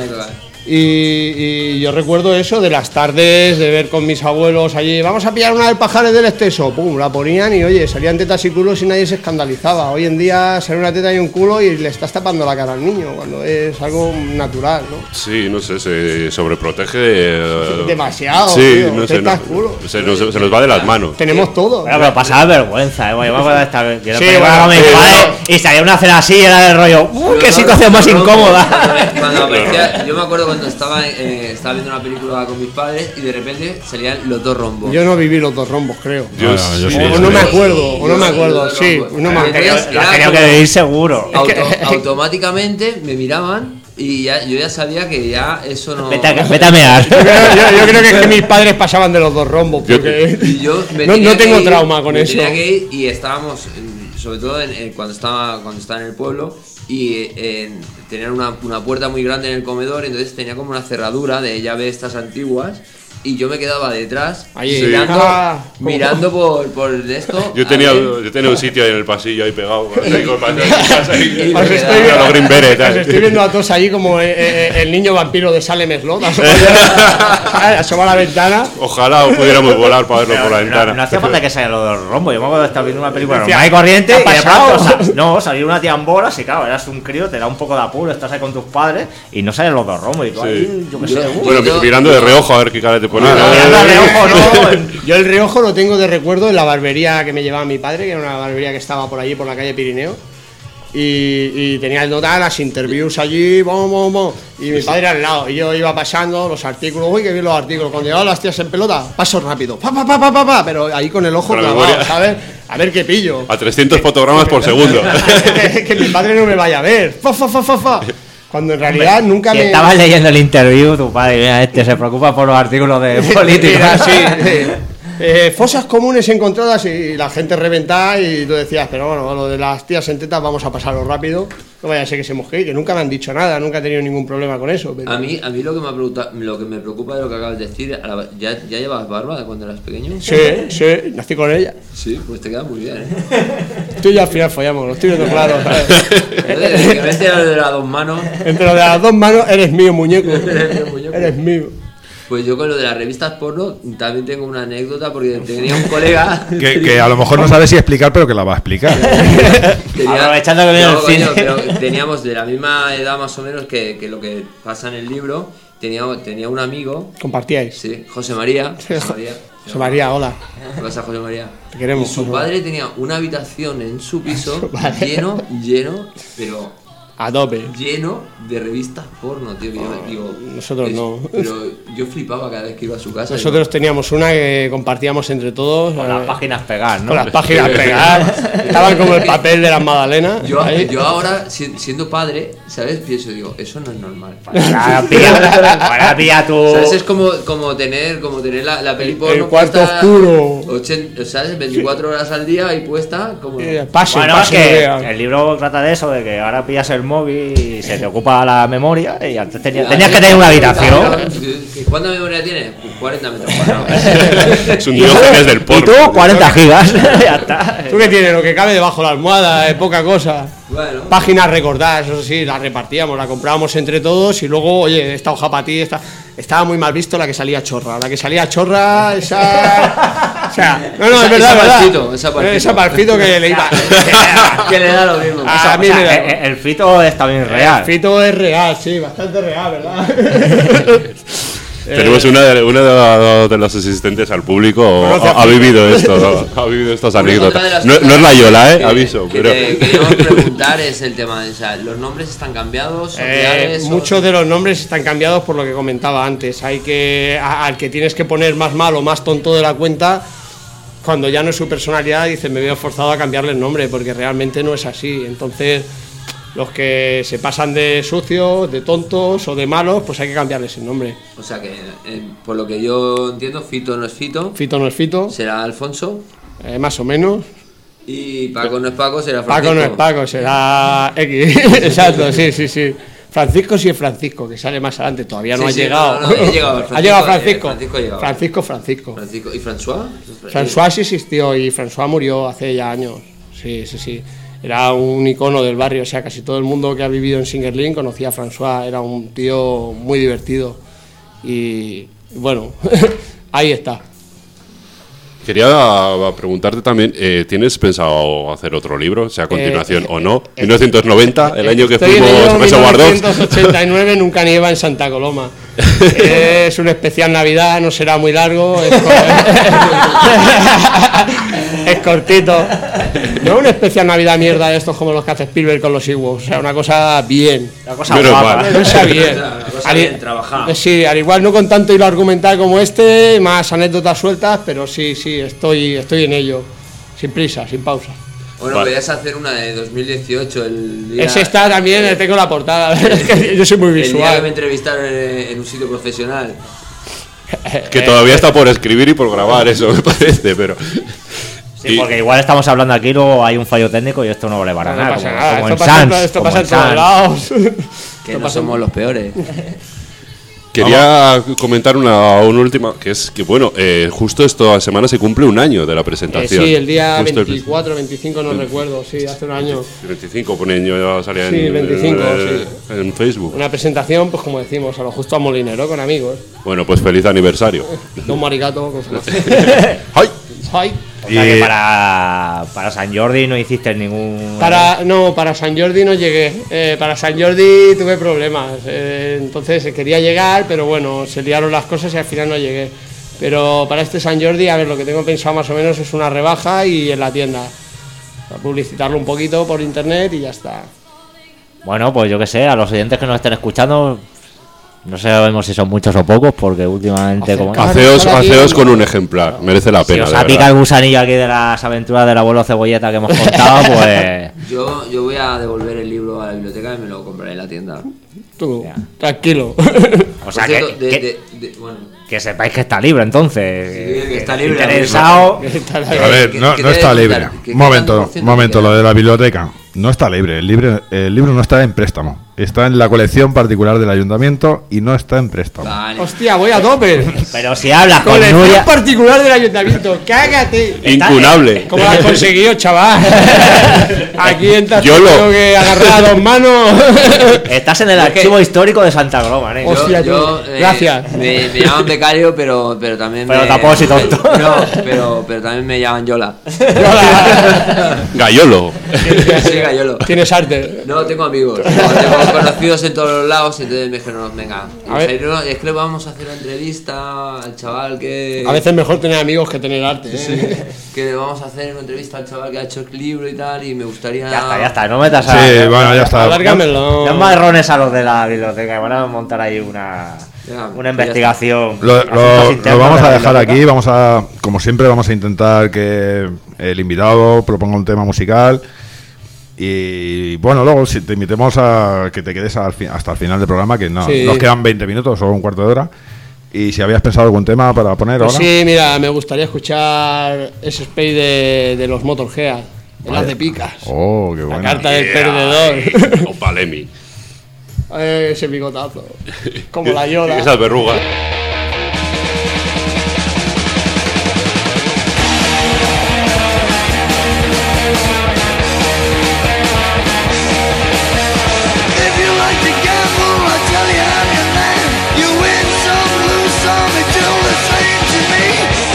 G: Y yo recuerdo eso de las tardes, de ver con mis abuelos allí, vamos a pillar una del Pajares del Exceso, pum, la ponían y oye, salían tetas y culos y nadie se escandalizaba. Hoy en día sale una teta y un culo y le estás tapando la cara al niño, cuando es algo natural, ¿no?
B: Sí, no sé, se sobreprotege
G: demasiado,
B: sí,
G: tío,
B: no
G: tetas,
B: sé,
G: culo.
B: Se nos va de las manos.
G: Tenemos todo.
E: Pero pasaba vergüenza, yo me acuerdo de estar viendo y salía una cena así y era del rollo, qué situación más incómoda.
D: Cuando aparecía, yo me acuerdo cuando estaba viendo una película con mis padres y de repente salían los dos rombos.
G: Yo no viví los dos rombos, creo.
B: Yo sí,
G: no me acuerdo, sí. No me acuerdo.
E: Tenía que vivir seguro.
D: Automáticamente me miraban y yo ya sabía que ya eso no...
E: Vete a mear.
G: Yo creo que es que mis padres pasaban de los dos rombos, porque no tengo trauma con eso.
D: Tenía que ir y estábamos, sobre todo cuando estaba en el pueblo, y tenían una puerta muy grande en el comedor, entonces tenía como una cerradura de llave estas antiguas y yo me quedaba detrás mirando por esto.
B: Yo tenía un sitio ahí en el pasillo ahí pegado.
G: Os estoy viendo a todos ahí como el niño vampiro de Salem Slot, asoma a la ventana.
B: Ojalá pudiéramos volar para verlo por la ventana.
E: No hacía falta que saliera lo del rombo. Yo me acuerdo de estar viendo una película normal y corriente y de pronto salió una tía en bolas y claro, eras un crío, te da un poco de apuro, estás ahí con tus padres y no salen los dos rombos y tú ahí, yo qué sé.
B: Bueno, mirando de reojo a ver qué cara te ponía.
G: Yo el reojo lo tengo de recuerdo en la barbería que me llevaba mi padre, que era una barbería que estaba por allí por la calle Pirineo. Y tenía el notar, las interviews allí, y mi padre al lado, y yo iba pasando los artículos, uy, qué bien los artículos, cuando llegaban las tías en pelota, paso rápido, pero ahí con el ojo clavado, ¿sabes? A ver qué pillo.
B: A 300 fotogramas por segundo.
G: que mi padre no me vaya a ver, cuando en realidad nunca me...
E: Estabas leyendo el interview, tu padre, mira, se preocupa por los artículos de política.
G: Fosas comunes encontradas y la gente reventada y tú decías, pero bueno, lo de las tías en tetas vamos a pasarlo rápido, no vaya a ser que se moje, que nunca me han dicho nada, nunca he tenido ningún problema con eso. Pero...
D: A mí lo que me preocupa de lo que acabas de decir, ¿ya llevas barba de cuando eras pequeño?
G: Sí, nací con ella.
D: Sí, pues te queda muy bien,
G: Tú y yo al final follamos, lo estoy viendo claro, ¿sabes?
D: Que me entre lo de las dos manos.
G: Entre lo de las dos manos, eres mío, muñeco. Eres mío.
D: Pues yo con lo de las revistas porno también tengo una anécdota porque tenía un colega
C: que a lo mejor no sabe si explicar, pero que la va a explicar.
E: Aprovechando que viene el cine.
D: Pero teníamos de la misma edad más o menos que lo que pasa en el libro. Tenía un amigo.
G: ¿Compartíais?
D: Sí, José María.
G: José María, hola.
D: ¿Qué pasa, José María?
G: Te queremos.
D: Y su padre tenía una habitación en su piso lleno, pero
G: A tope.
D: lleno de revistas porno, tío. Que yo digo,
G: nosotros no.
D: Pero yo flipaba cada vez que iba a su casa.
G: Nosotros teníamos una que compartíamos entre todos.
E: Con las páginas pegadas, ¿no?
G: Con las páginas pegadas. Estaban como el papel de las magdalenas.
D: Yo ahora, siendo padre, ¿sabes? Pienso, digo, eso no es normal.
E: Ahora pilla tú.
D: ¿Sabes? Es como tener la peli porno.
G: El cuarto
D: puesta
G: oscuro.
D: 80, ¿sabes? 24 horas al día ahí puesta. Como...
G: Pase,
E: Bueno,
G: pase,
E: es que
G: vea.
E: el libro trata de eso, de que ahora pillas el móvil y se te ocupa la memoria y antes tenías que tener una habitación.
D: ¿Cuánta memoria tienes? 40 metros cuadrados.
B: Es un diógenes del
E: Y
B: porno.
E: tú 40 gigas. Ya está.
G: ¿Tú qué tienes? Lo que cabe debajo de la almohada, poca cosa.
D: Bueno.
G: Páginas recordadas, eso sí, las repartíamos, la comprábamos entre todos y luego, oye, esta hoja para ti, estaba muy mal visto la que salía chorra. La que salía chorra, esa. O sea, no, es verdad, verdad. Esa palpito que le iba.
D: Que le da lo mismo.
G: A mí me da.
E: El fito es también real.
G: El fito es real, sí, bastante real, ¿verdad?
B: Tenemos una de las asistentes al público ha vivido esto, ¿no? Ha vivido estas anécdotas. No es la Yola, aviso.
D: Que
B: Pero
D: te queríamos preguntar es el tema, o sea, ¿los nombres están cambiados? ¿Son reales?
G: Muchos de los nombres están cambiados por lo que comentaba antes. Al que tienes que poner más mal o más tonto de la cuenta, cuando ya no es su personalidad, dice, me veo forzado a cambiarle el nombre, porque realmente no es así. Entonces, los que se pasan de sucios, de tontos o de malos, pues hay que cambiarles el nombre.
D: O sea que, por lo que yo entiendo, Fito no es Fito.
G: Fito no es Fito.
D: Será Alfonso.
G: Más o menos.
D: Y Paco no es Paco, será Francisco.
G: Paco no es Paco, será X. Exacto, sí. Francisco sí es Francisco, que sale más adelante, todavía no ha llegado.
D: No, ha llegado
G: ha llegado Francisco.
D: Francisco. ¿Y François?
G: François sí existió y François murió hace ya años. Sí. Era un icono del barrio, o sea, casi todo el mundo que ha vivido en Singerlin conocía a François, era un tío muy divertido. Y bueno, ahí está.
B: quería preguntarte también, ¿tienes pensado hacer otro libro, sea a continuación o no? 1990, el año que fuimos a Reservoir Dogs.
G: 1989 nunca nieva en Santa Coloma. Es un especial Navidad, no será muy largo, es cortito. No un especial Navidad mierda de estos como los que hace Spielberg con los Ewoks, o sea, una cosa bien.
E: Una cosa guapa.
G: Una cosa bien.
D: Una cosa bien trabajada.
G: Sí, al igual no con tanto hilo argumental como este, más anécdotas sueltas, pero sí, estoy en ello, sin prisa, sin pausa.
D: Bueno, podrías hacer una de 2018, el día...
G: Ese está también, tengo la portada, es que yo soy muy visual.
D: El día que me entrevistaron en un sitio profesional.
B: Que todavía está por escribir y por grabar, eso me parece, pero...
E: Sí, porque igual estamos hablando aquí, luego hay un fallo técnico y esto no vale para nada.
G: Pasa nada.
E: Como
G: Esto pasa en todos lados.
D: Que no somos los peores.
B: Quería comentar una última, que es que, bueno, justo esta semana se cumple un año de la presentación.
G: Sí, el día
B: Justo
G: 24, 25, no recuerdo, sí, hace un año.
B: El 25, pone ya salía
G: Sí, el 25,
B: en Facebook.
G: Una presentación, pues como decimos, a lo justo a Molinero, con amigos.
B: Bueno, pues feliz aniversario.
G: Don Maricato, con su
B: ¡Ay!
G: ¡Ay!
E: O sea que para San Jordi no hiciste ningún...
G: Para San Jordi no llegué. Para San Jordi tuve problemas. Entonces quería llegar, pero bueno, se liaron las cosas y al final no llegué. Pero para este San Jordi, a ver, lo que tengo pensado más o menos es una rebaja y en la tienda. Para publicitarlo un poquito por internet y ya está.
E: Bueno, pues yo qué sé, a los oyentes que nos estén escuchando, no sabemos si son muchos o pocos, porque últimamente...
B: Haceos con un ejemplar, merece la pena.
E: Si os ha picado el gusanillo aquí de las aventuras del abuelo Cebolleta que hemos contado, pues...
D: Yo voy a devolver el libro a la biblioteca y me lo compraré en la tienda.
G: Tú, tranquilo.
E: O sea,
D: Por cierto, bueno,
E: que sepáis que está libre, entonces.
D: Sí, que está libre.
E: Interesado.
C: A ver, no está libre. Momento, lo de la biblioteca. No está libre. El libro no está en préstamo. Está en la colección particular del ayuntamiento y no está en préstamo.
D: Vale.
G: Hostia, voy a tope.
E: Pero si hablas con
G: Colección
E: Nuria...
G: particular del ayuntamiento, cágate.
B: Incunable.
G: ¿Cómo lo has conseguido, chaval? Aquí entras,
B: Yo
G: tengo que agarrar a dos manos.
E: Estás en el archivo histórico de Santa Coloma, ¿eh?
G: Hostia, gracias.
D: Me llaman becario, pero también
E: Pero tampoco soy tonto.
D: No, pero también me llaman Yola.
B: Gallolo.
D: Sí, Gallolo.
G: Tienes arte.
D: No, tengo amigos. Tengo conocidos en todos los lados, entonces me dijeron, venga,
G: A ver.
D: es que le vamos a hacer una entrevista al chaval que...
G: A veces es mejor tener amigos que tener arte, ¿eh?
D: Que le vamos a hacer una entrevista al chaval que ha hecho el libro y tal, y me gustaría...
E: Ya está, no metas
C: Sí, bueno, ya está.
G: Alárgamelo.
E: No marrones a los de la biblioteca, van a montar ahí una investigación.
C: Lo vamos a dejar aquí, vamos a, como siempre, vamos a intentar que el invitado proponga un tema musical y bueno, luego si te invitemos a que te quedes hasta el final del programa, que no,
G: Sí.
C: nos quedan 20 minutos o un cuarto de hora, y si habías pensado algún tema para poner
G: Pues
C: ahora.
G: sí, mira, me gustaría escuchar ese space de los Motorhead, el Haz de Picas.
C: Oh, qué
G: La
C: bueno.
G: carta del perdedor.
B: Opa Lemmy.
G: Ese bigotazo. Como la Yoda.
B: Esas verrugas.
H: If you like to gamble, I tell you I'm your man. You win some, lose some, it's all the same to me.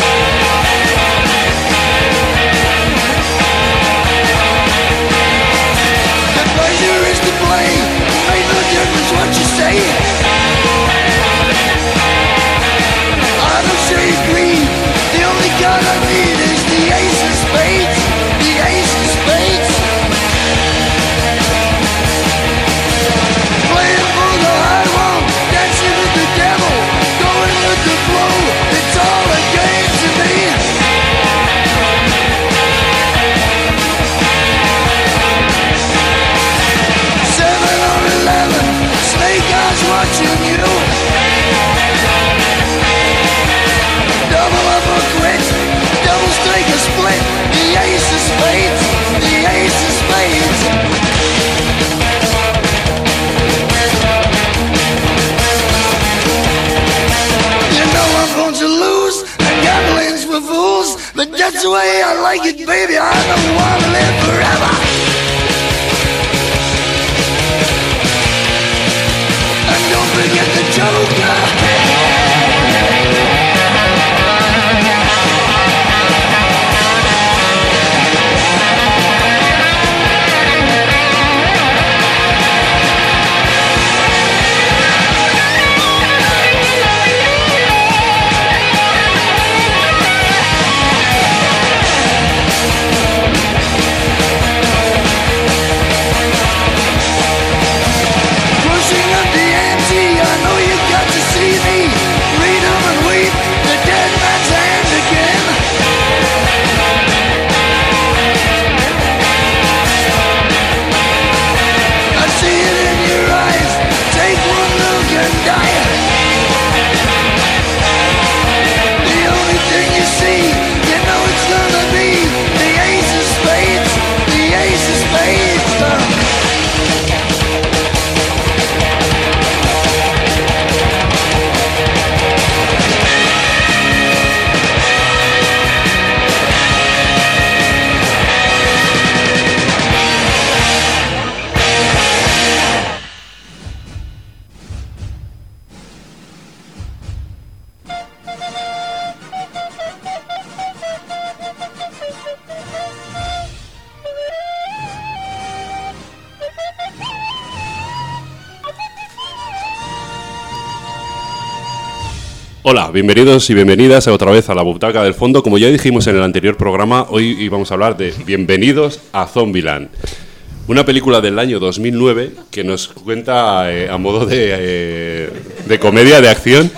H: The pleasure is to play, make no difference what you say. I don't say agree, the only card I need is the ace of spades, the ace of spades. Playing for the high wall, dancing with the devil, going with the flow, it's all a game to me. Seven or 11, snake eyes watching you. Double up or quit, double strike or split, the ace of spades, the ace of spades. You know I'm going to lose, and gambling's for fools, but that's the way I like it, baby. I don't want to live forever. And don't forget the Joker. Pushing up the ante, I know you got to see me. Read 'em and weep, the dead man's hand again. I see it in your eyes, take one look and die. The only thing you see, you know it's gonna be the ace of spades, the ace of spades.
B: Hola, bienvenidos y bienvenidas otra vez a la butaca del fondo. Como ya dijimos en el anterior programa, hoy íbamos a hablar de Bienvenidos a Zombieland. Una película del año 2009 que nos cuenta a modo de comedia de acción.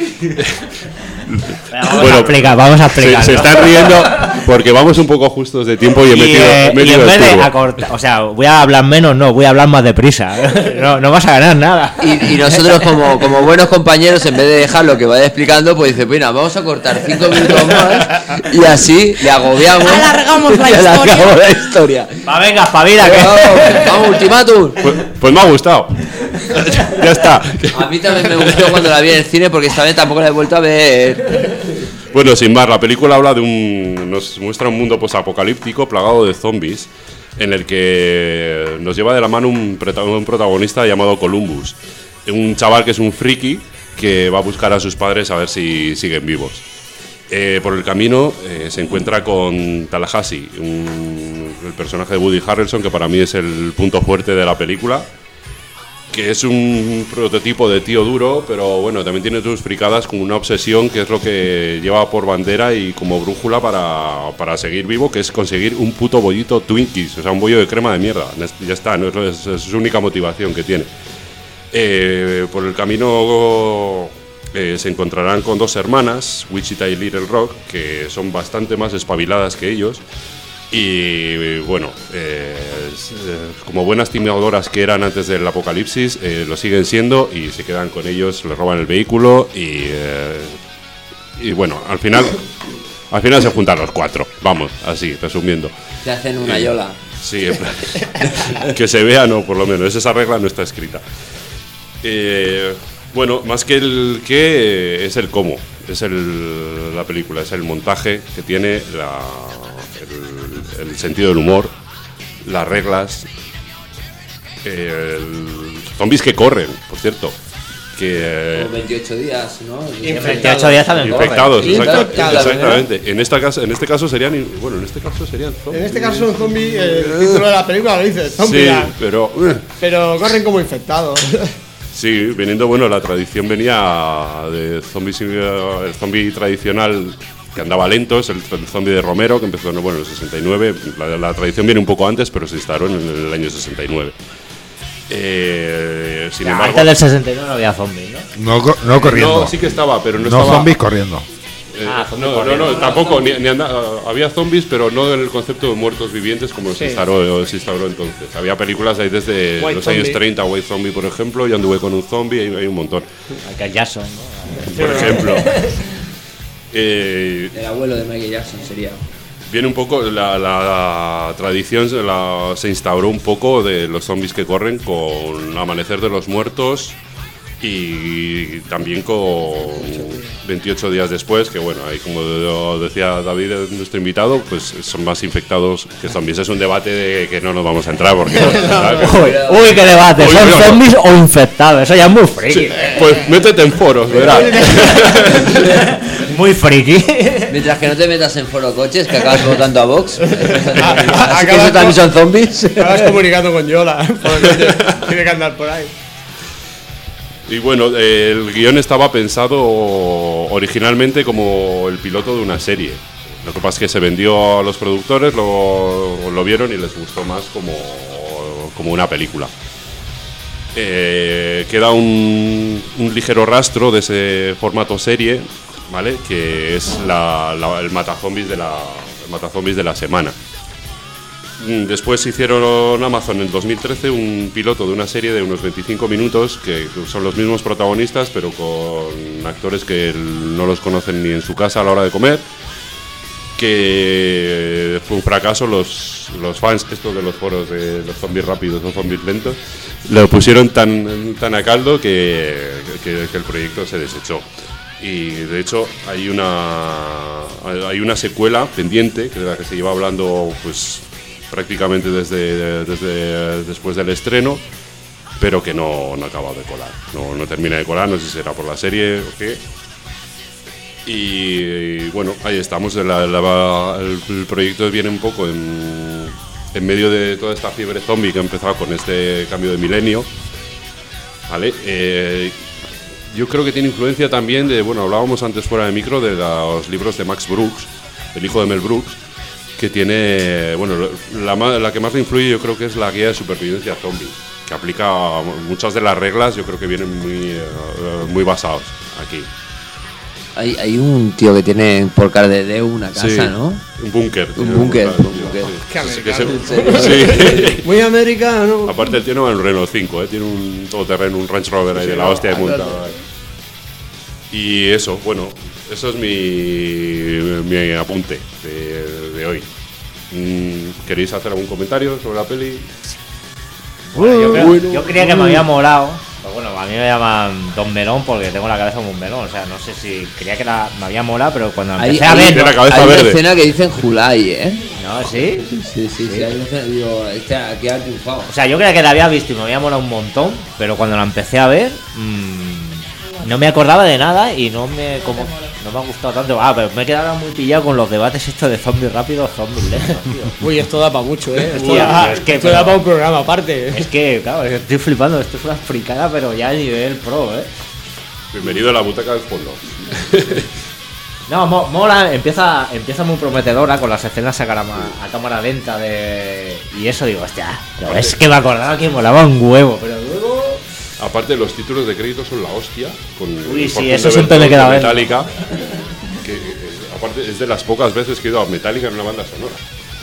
E: Vamos a explicar.
B: Se están riendo porque vamos un poco justos de tiempo y he metido
E: en
B: el
E: vez de
B: turbo.
E: acortar, o sea, voy a hablar menos, no, voy a hablar más deprisa. No vas a ganar nada.
D: Y nosotros como buenos compañeros, en vez de dejarlo que vaya explicando, pues dice, bueno, vamos a cortar 5 minutos más y así le agobiamos.
F: Alargamos la
D: y alargamos
F: historia.
D: la historia.
E: Va, venga, espabila, que
D: Vamos, ultimátum.
B: Pues me ha gustado. Ya está.
D: A mí también me gustó cuando la vi en el cine porque esta vez tampoco la he vuelto a ver.
B: Bueno, sin más, la película habla de nos muestra un mundo posapocalíptico plagado de zombies, en el que nos lleva de la mano un protagonista llamado Columbus, un chaval que es un friki que va a buscar a sus padres a ver si siguen vivos. Por el camino se encuentra con Tallahassee, el personaje de Woody Harrelson, que para mí es el punto fuerte de la película. que es un prototipo de tío duro, pero bueno, también tiene sus fricadas con una obsesión que es lo que lleva por bandera y como brújula para seguir vivo, que es conseguir un puto bollito Twinkies, o sea, un bollo de crema de mierda. Ya está, ¿no? Es su única motivación que tiene. Por el camino se encontrarán con dos hermanas, Wichita y Little Rock, que son bastante más espabiladas que ellos. Y bueno, como buenas timadoras que eran antes del apocalipsis, lo siguen siendo y se quedan con ellos, les roban el vehículo y bueno, al final se juntan los cuatro, vamos, así, resumiendo.
D: Se hacen una yola.
B: Sí, en plan, que se vea, no, por lo menos, esa regla no está escrita. Bueno, más que el qué, es el cómo, es la película, es el montaje que tiene, el sentido del humor, las reglas, zombies que corren, por cierto. Que,
D: 28 días, ¿no?
E: 28 días también
B: infectados,
G: Infectados,
B: exactamente. En este caso serían, bueno, en este caso serían zombies.
G: En este caso son zombies, el título de la película lo dice, zombies.
B: Sí,
G: Pero corren como infectados.
B: Sí, viniendo, bueno, la tradición venía de zombies, el zombie tradicional que andaba lento, es el zombie de Romero, que empezó en el 69. La tradición viene un poco antes, pero se instauró en el año 69. Sin embargo,
E: antes del 69 no había zombies, ¿no?
C: No corriendo.
B: No, sí que estaba, pero no
C: No
B: estaba.
C: zombies corriendo.
B: No, tampoco, había zombies, pero no en el concepto de muertos vivientes como se instauró entonces. Había películas ahí desde
G: White
B: los
G: Zombie.
B: años 30, White Zombie, por ejemplo, Yo anduve con un zombie, hay un montón,
E: Michael Jackson, ¿no?
B: por ejemplo.
D: El abuelo de Michael Jackson sería.
B: Viene un poco, la tradición se instauró un poco de los zombies que corren con Amanecer de los Muertos y también con 28 días después, que bueno, ahí como decía David, nuestro invitado, pues son más infectados que zombies. Es un debate de que no nos vamos a entrar porque...
E: Uy, qué debate,
B: Uy,
E: ¿son
B: no, no.
E: zombies o infectados? Eso ya es muy friki.
B: Sí, pues métete en foros, verás.
E: Muy friki.
D: Mientras que no te metas en foro coches, que acabas votando a Vox.
G: Acabas
D: ¿Eso también son zombies?
G: Estabas comunicando con Yola. Tiene que andar por ahí.
B: Y bueno, el guión estaba pensado originalmente como el piloto de una serie. Lo que pasa es que se vendió a los productores, lo vieron y les gustó más como una película. Queda un ligero rastro de ese formato serie, ¿vale? Que es el matazombies de la semana. Después hicieron Amazon en 2013 un piloto de una serie de unos 25 minutos que son los mismos protagonistas pero con actores que no los conocen ni en su casa a la hora de comer, que fue un fracaso. Los fans estos de los foros de los zombies rápidos o zombies lentos lo pusieron tan a caldo que el proyecto se desechó. Y de hecho hay una secuela pendiente de la que se lleva hablando pues prácticamente desde después del estreno, pero que no ha acabado de colar, no termina de colar, no sé si será por la serie o qué. Y bueno, ahí estamos. El proyecto viene un poco en medio de toda esta fiebre zombie que ha empezado con este cambio de milenio, ¿vale? Yo creo que tiene influencia también de, bueno, hablábamos antes fuera de micro de los libros de Max Brooks, el hijo de Mel Brooks, que tiene, bueno, la que más le influye yo creo que es la guía de supervivencia zombie, que aplica muchas de las reglas, yo creo que vienen muy basados aquí.
D: Hay un tío que tiene por Cardedeu una casa,
B: Sí,
D: ¿no?
B: Un búnker.
D: Un búnker.
G: Qué
B: americano. Sí.
G: Muy americano.
B: Aparte el tío no va en un Renault 5, tiene un todoterreno, un Range Rover ahí de la hostia de montado. Y eso, bueno, eso es mi apunte de hoy. ¿Queréis hacer algún comentario sobre la peli?
E: Yo creía que me había molado. Pero bueno, a mí me llaman Don Melón porque tengo la cabeza como un melón. O sea, no sé si creía que me había molado, pero cuando empecé a ver.
B: de la cabeza
D: hay una
B: verde.
D: escena que dicen Julai, ¿eh?
E: No, ¿sí?
D: Sí, hay una escena, digo, aquí ha triunfado.
E: O sea, yo creía que la había visto y me había molado un montón, pero cuando la empecé a ver, no me acordaba de nada y no me. no me ha gustado tanto. Pero me he quedado muy pillado con los debates estos de zombies rápidos, zombies lentos, tío.
G: Uy, esto da para mucho,
E: Esto da- es que,
G: esto da
E: pero-
G: para un programa aparte.
E: Es que, claro, estoy flipando. Esto es una fricada, pero ya a nivel pro,
B: Bienvenido a la butaca del fondo.
E: No, mola, empieza muy prometedora con las escenas a cámara lenta y eso digo, hostia, pero es que me acordaba que molaba un huevo, pero luego...
B: Aparte, los títulos de crédito son la hostia.
E: Uy, sí,
B: Fortune
E: eso
B: de
E: siempre me queda
B: Bertolt,
E: ver.
B: Metallica. Que aparte es de las pocas veces que he ido a Metallica en una banda sonora.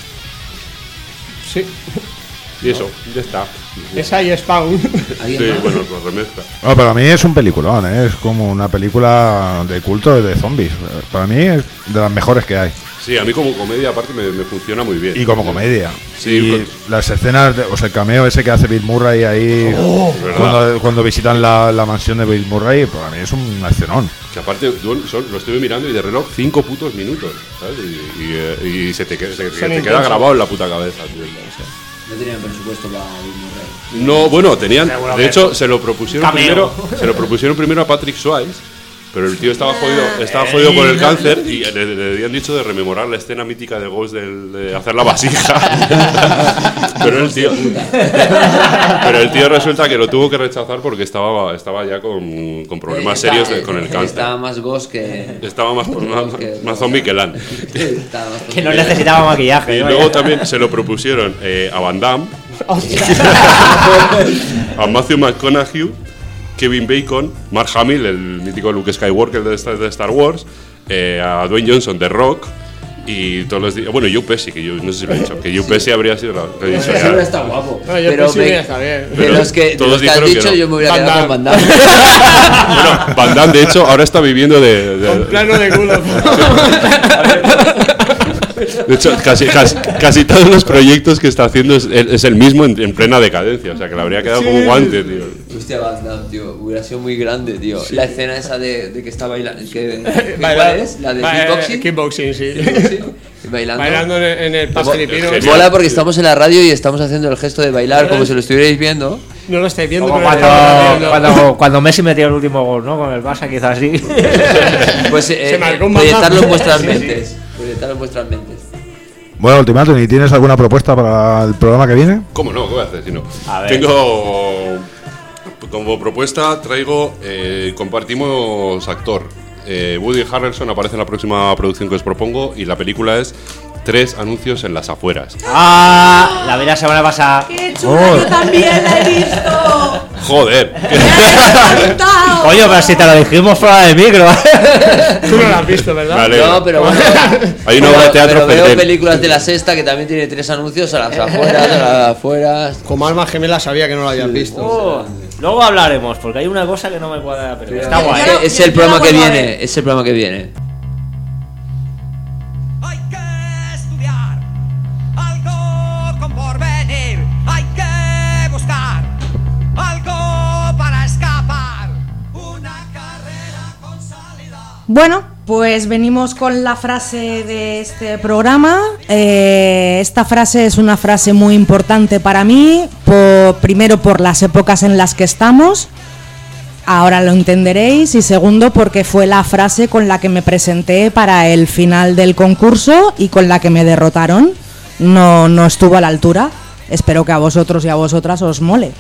G: Sí,
B: Y eso, ya está.
G: esa y Spawn.
B: Sí, bueno, los remezcla.
C: No, para mí es un peliculón, ¿eh? Es como una película de culto de zombies. Para mí es de las mejores que hay.
B: Sí, a mí como comedia aparte me funciona muy bien.
C: Y como comedia.
B: Sí,
C: y las escenas, o sea, el cameo ese que hace Bill Murray ahí cuando visitan la mansión de Bill Murray, para mí es un escenón.
B: Que aparte lo estuve mirando y de reloj 5 putos minutos, ¿sabes? Y se te queda grabado en la puta cabeza, tío.
D: No tenían presupuesto para Bill Murray.
B: No, bueno, tenían. De hecho, se lo propusieron primero a Patrick Swayze, pero el tío estaba jodido por el cáncer y le habían dicho de rememorar la escena mítica de Ghost de hacer la vasija. pero el tío resulta que lo tuvo que rechazar porque estaba ya con problemas serios con el cáncer.
D: Estaba más ghost que...
B: Estaba más zombie que Lan.
D: Estaba más
E: Que no necesitaba maquillaje.
B: Y
E: ¿no?
B: luego también se lo propusieron a Van Damme, a Matthew McConaughey, Kevin Bacon, Mark Hamill, el mítico Luke Skywalker de Star Wars, a Dwayne Johnson de Rock y todos los días. Bueno, Joe Pesci, que yo no sé si lo he dicho, que Joe Pesci habría sido la.
D: Ese siempre está guapo.
G: No, yo
D: pero
G: sí, está bien.
D: de los que
B: todos
D: has
B: dijeron que
D: dicho,
B: no.
D: yo me hubiera
G: Van
D: quedado con Van
G: Damme.
D: Damme.
B: Bueno, Van Damme, de hecho, ahora está viviendo
G: Con plano de culo.
B: De hecho, casi todos los proyectos que está haciendo es el mismo en plena decadencia. O sea, que le habría quedado como guante, tío.
D: Hostia, Van Damme, tío. Hubiera sido muy grande, tío. La escena esa de que está bailando.
G: Baila-
D: ¿Cuál es? La de kickboxing.
G: Kickboxing, sí.
D: Bailando.
G: Bailando en el pastelipino.
B: Genial.
D: Mola porque estamos en la radio y estamos haciendo el gesto de bailar como si lo estuvierais viendo.
G: No lo estáis viendo,
E: Como
G: pero lo estamos viendo.
E: cuando Messi metió el último gol, ¿no? Con el Barça, quizás sí.
D: Pues
G: Se marcó un
D: proyectarlo en
G: Van
D: vuestras
G: Damme.
D: mentes. Proyectarlo en vuestras mentes.
C: Bueno, Ultimátum, ¿y tienes alguna propuesta para el programa que viene?
B: ¿Cómo no? ¿Qué voy a hacer si no?
E: A ver.
B: Tengo. Como propuesta, traigo. Compartimos actor. Woody Harrelson aparece en la próxima producción que os propongo y la película es 3 anuncios en las afueras.
E: La vi la semana pasada.
F: ¡Qué chula! Yo también la he visto.
B: ¡Joder!
F: ¡Me ha encantado!
E: Coño, pero si te lo dijimos fuera de micro.
G: Tú no lo has visto, ¿verdad?
B: Vale.
D: No, pero bueno.
B: Hay una obra de teatro
D: pero veo
B: Ferdinand.
D: películas de La Sexta que también tiene 3 anuncios a las afueras, a las afueras.
G: Como alma gemela sabía que no lo habías visto.
E: Luego hablaremos, porque hay una cosa que no me cuadra, pero está guay.
F: Yo-
D: Es el
F: yo
D: programa
F: la
D: que
F: vuelvo a
D: viene.
F: ver.
D: Es el programa que viene.
H: Hay que estudiar algo con porvenir. Hay que buscar algo para escapar. Una carrera con salida.
F: Bueno, pues venimos con la frase de este programa. Esta frase es una frase muy importante para mí, primero por las épocas en las que estamos, ahora lo entenderéis, y segundo porque fue la frase con la que me presenté para el final del concurso y con la que me derrotaron. No estuvo a la altura. Espero que a vosotros y a vosotras os mole.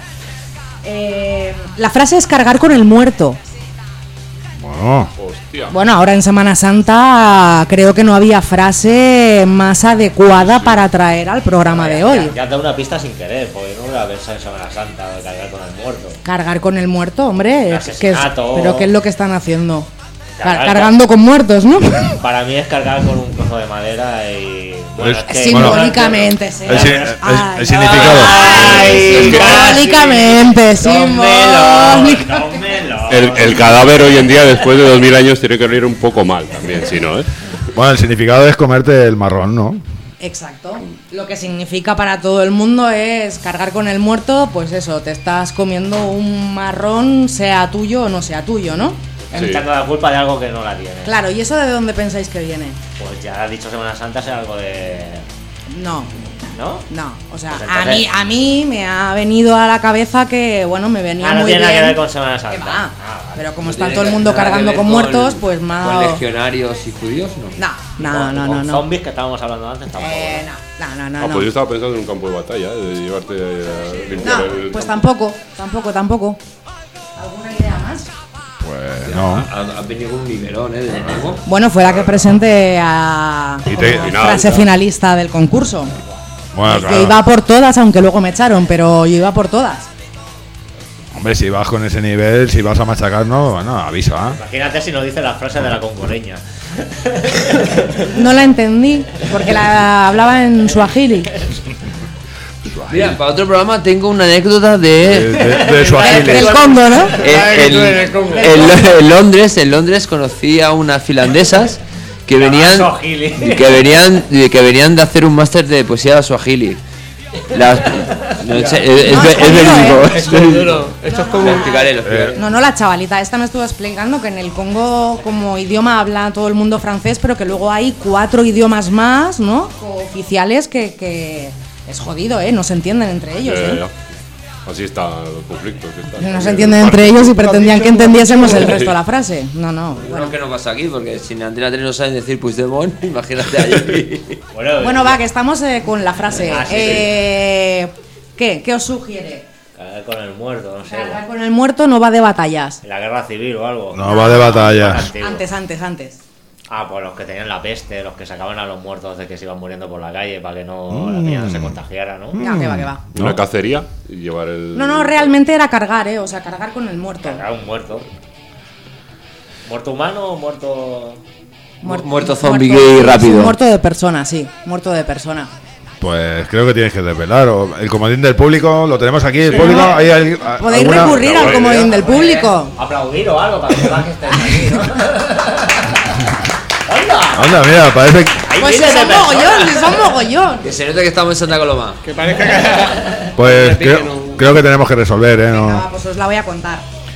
F: La frase es cargar con el muerto.
C: Bueno,
B: Hostia.
F: Bueno, ahora en Semana Santa creo que no había frase más adecuada para traer al programa de hoy.
E: Ya te da una pista sin querer, porque no voy a pensar en Semana Santa de cargar con el muerto.
F: Cargar con el muerto, hombre.
E: Asesinato.
F: ¿Pero qué es lo que están haciendo?
E: Cargar
F: Cargando con muertos, ¿no?
E: Para mí es cargar con un trozo de madera y... Bueno, es que-
F: Simbólicamente, sí.
C: el significado.
E: ¡Ay!
F: Simbólicamente, simbólicamente.
B: El cadáver hoy en día, después de 2000 años, tiene que oler un poco mal también, si no, ¿eh?
C: Bueno, el significado es comerte el marrón, ¿no?
F: Exacto. Lo que significa para todo el mundo es cargar con el muerto, pues eso, te estás comiendo un marrón, sea tuyo o no sea tuyo, ¿no?
B: Sí.
E: Echando la culpa de algo que no la tiene.
F: Claro, ¿y eso de dónde pensáis que viene?
E: Pues ya has dicho Semana Santa, sea algo de...
F: No,
E: ¿No?
F: no, o sea,
E: Pues entonces-
F: a mí me ha venido a la cabeza que, bueno, me venía
E: Ah, no
F: muy
E: tiene
F: bien.
E: nada que ver con Semana Santa.
F: ¿Qué va?
E: Ah, vale.
F: Pero como está todo el mundo cargando con muertos, pues
D: ¿Con
F: más...
D: legionarios y judíos? No.
E: Con zombies que estábamos hablando antes tampoco.
F: No.
B: Pues yo estaba pensando en un campo de batalla, de llevarte a limpiar el...
F: Pues tampoco. ¿Alguna idea más?
C: Pues no.
D: Ha venido un nivelón, de nuevo.
F: Bueno, fue la que presenté a
B: y nada,
F: frase finalista del concurso.
C: Bueno,
F: Yo
C: claro.
F: iba por todas, aunque luego me echaron, pero yo iba por todas.
C: Hombre, si vas con ese nivel, si vas a machacarnos, bueno, avisa.
E: Imagínate si nos dice la frase de la congoleña.
F: No la entendí, porque la hablaba en suajili.
D: Mira, para otro programa tengo una anécdota
C: De Suajili.
F: El Congo, ¿no?
D: En Londres conocí a unas finlandesas que venían de hacer un máster de poesía swahili. Es verídico.
G: Esto es duro. Esto es como...
D: Lo explicaré.
F: No, la chavalita esta me estuvo explicando que en el Congo como idioma habla todo el mundo francés, pero que luego hay 4 idiomas más, ¿no? Oficiales que es jodido, ¿eh? No se entienden entre ellos, ¿eh?
B: Ya. Así está el conflicto.
F: No se entienden entre ellos y pretendían que entendiésemos el resto de la frase. No.
D: Bueno, que no pasa aquí, porque si en Antena 3 no saben decir Puigdemont, imagínate allí.
F: Bueno, va, que estamos con la frase.
E: Sí.
F: ¿Qué os sugiere?
E: Cargar con el muerto, no sé.
F: Cargar con el muerto no va de batallas.
E: En la guerra civil o algo.
C: No va de batallas.
F: Antes.
E: Ah, pues los que tenían la peste, los que sacaban a los muertos de que se iban muriendo por la calle para que no la peña no se contagiara, ¿no?
F: No, que va.
B: Una cacería y llevar el...
F: No, realmente era cargar, o sea, cargar con el muerto.
E: Cargar un muerto. ¿Muerto humano o muerto...?
D: Muerto zombie gay rápido.
F: Muerto de persona, sí. Muerto de persona.
C: Pues creo que tienes que desvelar. El comodín del público, lo tenemos aquí. El público,
F: Podéis recurrir al comodín del público.
E: Aplaudir o algo para que vean que estáis aquí, ¿no?
C: Anda, mira, parece que...
F: Pues si son mogollón.
D: Que se nota que estamos en Santa Coloma.
G: Que parezca que...
C: Pues creo que tenemos que resolver, ¿no?
F: Venga, pues os la voy a contar.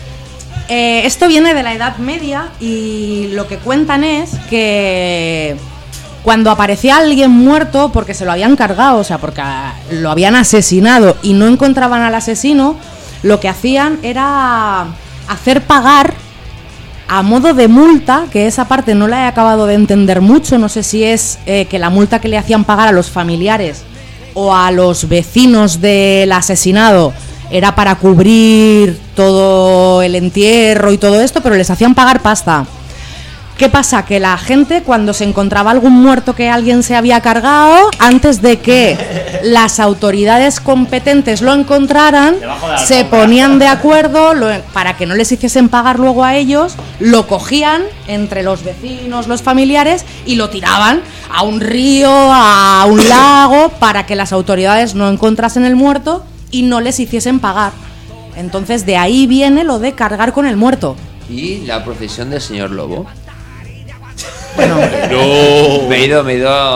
F: Esto viene de la Edad Media y lo que cuentan es que cuando aparecía alguien muerto porque se lo habían cargado, o sea, porque lo habían asesinado y no encontraban al asesino, lo que hacían era hacer pagar a modo de multa, que esa parte no la he acabado de entender mucho, no sé si es que la multa que le hacían pagar a los familiares o a los vecinos del asesinado era para cubrir todo el entierro y todo esto, pero les hacían pagar pasta. ¿Qué pasa? Que la gente, cuando se encontraba algún muerto que alguien se había cargado, antes de que las autoridades competentes lo encontraran, se ponían de acuerdo para que no les hiciesen pagar luego a ellos, lo cogían entre los vecinos, los familiares, y lo tiraban a un río, a un lago, para que las autoridades no encontrasen el muerto y no les hiciesen pagar. Entonces de ahí viene lo de cargar con el muerto.
D: ¿Y la procesión del señor Lobo?
F: Bueno,
B: No.
D: Me he ido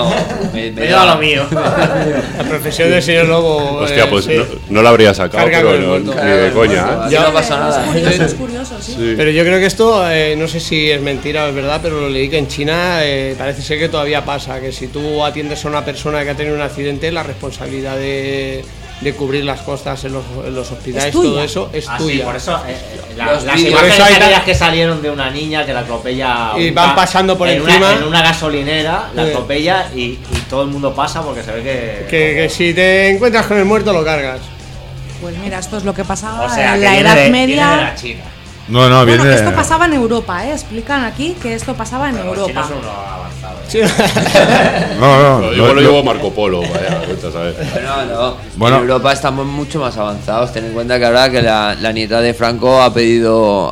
E: a lo mío.
G: La profesión del señor Lobo...
B: Hostia, pues
G: sí.
B: no la habría sacado,
G: Carga
B: pero
G: con el
B: no,
G: muerto.
B: ni de coña.
D: Aquí no pasa nada.
F: Es curioso, sí.
B: Sí.
G: Pero yo creo que esto, no sé si es mentira o es verdad, pero lo leí que en China parece ser que todavía pasa, que si tú atiendes a una persona que ha tenido un accidente, la responsabilidad de cubrir las costas en los hospitales, todo eso es tuya.
E: Sí, por eso
D: Los
E: las
D: vídeos.
E: imágenes
G: Por eso hay
E: aquellas que salieron de una niña que la atropella
G: Y van pasando por encima.
E: en una gasolinera, la
G: Sí.
E: atropella y todo el mundo pasa porque se ve
G: Que si te encuentras con el muerto lo cargas.
F: Pues mira, esto es lo que pasaba
E: o sea,
F: en
E: que
F: la
E: viene
F: Edad
E: de
F: Media.
E: la China.
C: No,
F: Bueno,
C: viene...
F: que esto pasaba en Europa, explican aquí que esto pasaba en
E: Los
F: Europa.
E: chinos son unos avanzados.
C: No,
B: Yo lo llevo Marco Polo, vaya, cuenta, ¿sabes?
C: Bueno.
D: En Europa estamos mucho más avanzados. Ten en cuenta que ahora que la nieta de Franco ha pedido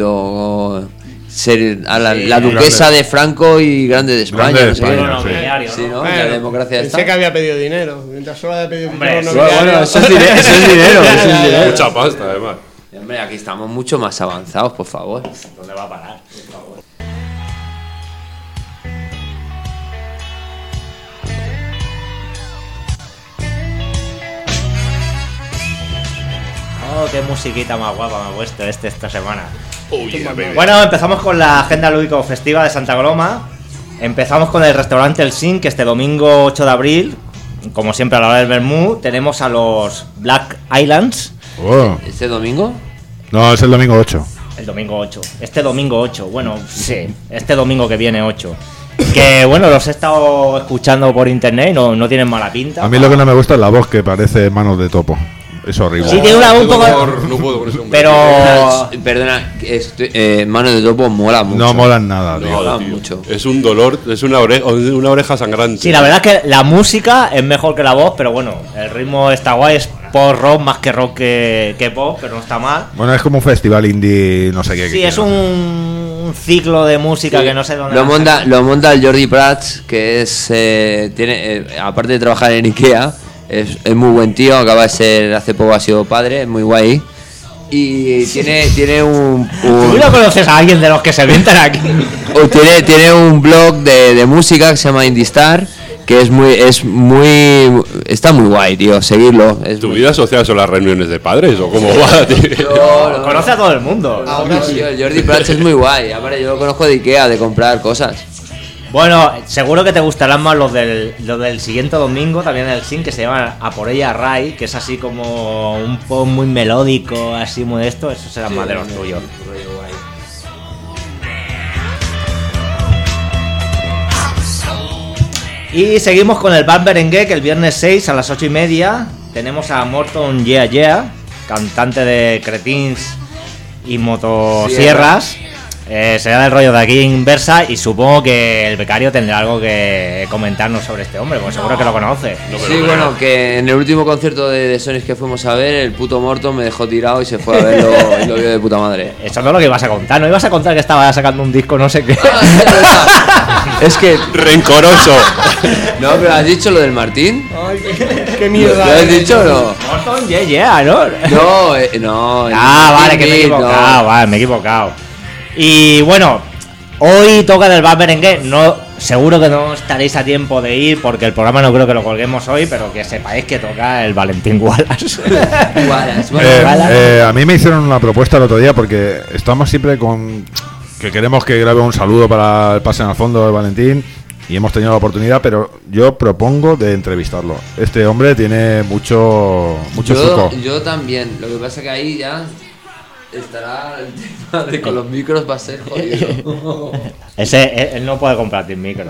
D: ser a la duquesa de Franco y grande de España.
C: Grande de
D: no sé qué.
C: España,
E: Bueno,
C: sí.
E: nobiliario,
D: Sí,
E: ¿no?
D: ¿no?
G: Bueno,
D: La democracia
G: pensé
D: está.
G: que había pedido dinero. Mientras solo había pedido
E: Hombre,
G: dinero,
E: sí.
D: Bueno, eso es dinero, eso es dinero.
B: Mucha pasta, además.
D: Hombre, aquí estamos mucho más avanzados, por favor.
E: ¿Dónde va a parar? Por favor. Oh, qué musiquita más guapa me ha puesto esta semana.
B: Oh, yeah, baby.
E: Bueno, empezamos con la agenda lúdico festiva de Santa Coloma. Empezamos con el restaurante El Sin, que este domingo 8 de abril, como siempre a la hora del vermú, tenemos a los Black Islands.
C: Oh.
D: ¿Este domingo?
C: No, es el domingo 8.
E: El domingo 8. Este domingo 8. Bueno, sí. Este domingo que viene 8. Que bueno, los he estado escuchando por internet y no tienen mala pinta.
C: A mí lo que no me gusta es la voz que parece Manos de Topo. Es horrible.
E: Sí, tiene un poco.
B: No puedo con ese hombre.
E: Pero.
D: Perdona, Mano de Topo mola mucho.
C: No molan nada, tío.
D: mola
B: Tío,
D: mucho.
B: Es un dolor, es una oreja sangrante.
E: Sí, la verdad es que la música es mejor que la voz, pero bueno, el ritmo está guay, es post-rock más que rock que pop, pero no está mal.
C: Bueno, es como un festival indie, no sé qué.
E: Sí,
C: que
E: es
C: quiera.
E: un ciclo de música que no sé dónde.
D: Lo monta el Jordi Prats, que es tiene aparte de trabajar en Ikea, es muy buen tío, acaba de ser, hace poco ha sido padre, es muy guay. Y tiene un
E: ¿Tú no conoces a alguien de los que se inventan aquí?
D: tiene un blog de música que se llama Indistar, que está muy guay, tío, seguirlo.
B: ¿Tu vida social son las reuniones de padres o cómo va, tío?
E: Conoce a todo el mundo.
G: Ahora sí.
D: El Jordi Prats es muy guay, aparte yo lo conozco de Ikea, de comprar cosas.
E: Bueno, seguro que te gustarán más los del siguiente domingo, también el Sin, que se llama A por ella Ray, que es así como un pop muy melódico, así muy esto, eso será más de los tuyos. Y seguimos con el Bad Berenguer, que el viernes 6 a las 8:30 tenemos a Morton Yeah Yeah, cantante de Cretins y Motosierras. Será del rollo de aquí inversa y supongo que el becario tendrá algo que comentarnos sobre este hombre, porque seguro que lo conoce.
D: Sí, bueno, que en el último concierto de Sonic que fuimos a ver, el puto Morton me dejó tirado y se fue a verlo y lo vio de puta madre.
E: Eso no es lo que ibas a contar, no ibas a contar que estaba sacando un disco no sé qué.
D: Es que...
B: Rencoroso.
D: No, pero has dicho lo del Martín.
G: Ay, qué mierda.
D: ¿Lo has dicho o no?
E: Morton, yeah, ¿no?
D: No.
E: Vale, que me he equivocado, vale, me he equivocado. Y bueno, hoy toca del Bad Berenguer, no, seguro que no estaréis a tiempo de ir porque el programa no creo que lo colguemos hoy, pero que sepáis que toca el Valentín Wallace.
C: A mí me hicieron una propuesta el otro día porque estamos siempre con que queremos que grabe un saludo para el Pasen al Fondo de Valentín y hemos tenido la oportunidad, pero yo propongo de entrevistarlo. Este hombre tiene mucho suco.
D: Yo también, lo que pasa que ahí ya estará el tema de con los micros va a ser jodido.
E: Él no puede compartir micro.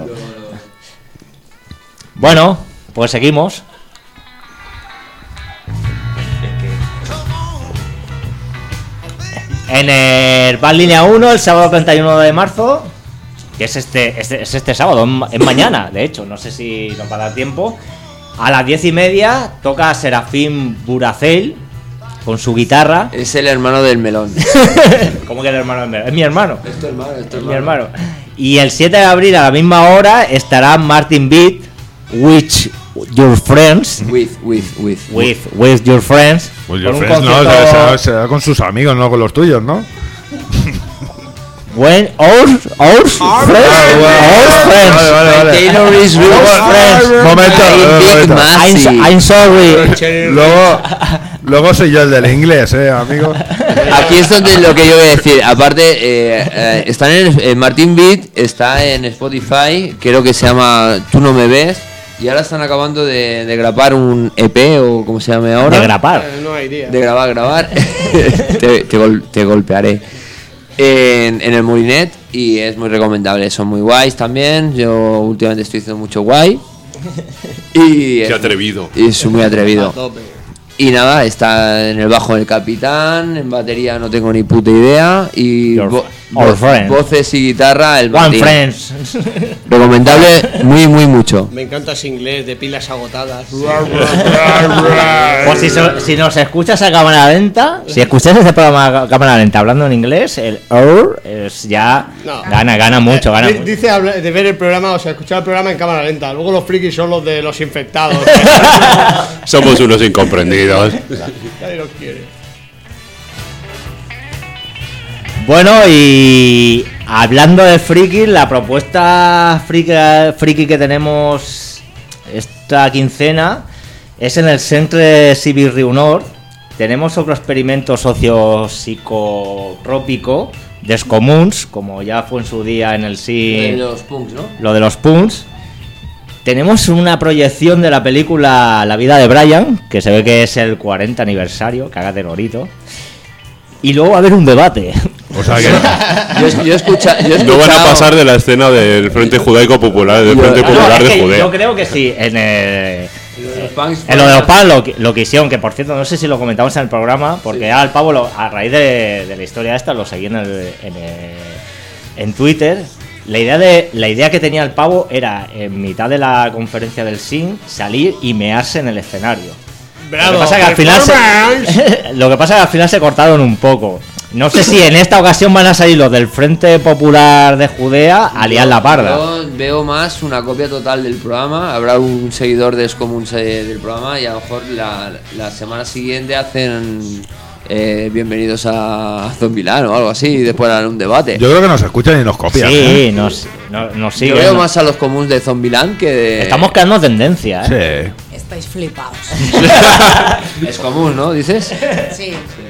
E: Bueno, pues seguimos. En el Bad Línea 1, el sábado 31 de marzo, que es este sábado, es mañana, de hecho, no sé si nos va a dar tiempo. A las 10:30 toca Serafín Buracel con su guitarra.
D: Es el hermano del melón.
E: ¿Cómo que el hermano del melón? Es mi hermano.
D: Es tu hermano,
E: Es mi hermano. Y el 7 de abril a la misma hora estará Martin Beat with your friends.
D: With
E: Your friends.
C: Pues
E: con un
C: friends, no,
E: concierto-
C: será con sus amigos, no con los tuyos, ¿no?
E: When our friends. Our friends.
C: Vale.
D: Taylor is with
E: Our friends.
C: Momento.
E: I'm sorry.
C: Luego soy yo el del inglés, amigo.
D: Aquí es donde lo que yo voy a decir. Aparte, están en Martin Beat, está en Spotify, creo que se llama Tú no me ves. Y ahora están acabando de grabar un EP o como se llame ahora.
E: De grapar.
G: No hay día.
D: De grabar. te golpearé. En el Molinet y es muy recomendable. Son muy guays también. Yo últimamente estoy haciendo mucho guay. Y
B: Qué atrevido.
D: y soy muy atrevido.
G: A tope.
D: Y nada, está en el bajo del capitán, en batería no tengo ni puta idea. Y
E: Our friends.
D: voces y guitarra, el
E: One
D: Martín.
E: friends.
D: Recomendable muy mucho.
G: Me encanta ese inglés de pilas agotadas.
E: Pues si nos escuchas a cámara lenta, si escuchas este programa a cámara lenta hablando en inglés, el es ya
G: No.
E: gana mucho, gana mucho.
G: Dice de ver el programa, o sea, escuchar el programa en cámara lenta. Luego los frikis son los de los infectados.
B: Somos unos incomprendidos.
G: Nadie los quiere.
E: Bueno, y hablando de friki, la propuesta friki que tenemos esta quincena es en el Centre Cívic Riu Nord. Tenemos otro experimento socio-psicotrópico Descomuns, como ya fue en su día en el SIN,
D: Los punks, ¿no?
E: lo de los punks. Tenemos una proyección de la película La vida de Brian, que se ve que es el 40 aniversario, cágate Norito. Y luego va a haber un debate.
C: O sea que...
D: Yo escucha, yo he
B: No van a
D: escuchado-
B: pasar de la escena del Frente Judaico Popular, del Frente
E: No,
B: Popular
E: es
B: de
E: que
B: Judea.
E: yo creo que sí. En
D: los punks,
E: lo de los pavos lo que hicieron, que por cierto, no sé si lo comentamos en el programa, porque al pavo, a raíz de la historia esta, lo seguí en Twitter. La idea que tenía el pavo era, en mitad de la conferencia del SIN, salir y mearse en el escenario.
G: Bravo,
E: lo que pasa es que al final se cortaron un poco. No sé si en esta ocasión van a salir los del Frente Popular de Judea a liar la parda.
D: Yo veo más una copia total del programa. Habrá un seguidor de Escomun del programa y a lo mejor la semana siguiente hacen bienvenidos a Zombieland o algo así y después harán un debate.
C: Yo creo que nos escuchan y nos copian.
E: Sí,
C: ¿eh?
E: nos
D: Yo
E: siguen.
D: veo más a los comuns de Zombieland que de...
E: Estamos quedando tendencia, ¿eh?
C: Sí.
F: Estáis flipados.
D: Es común, ¿no? ¿Dices?
F: Sí.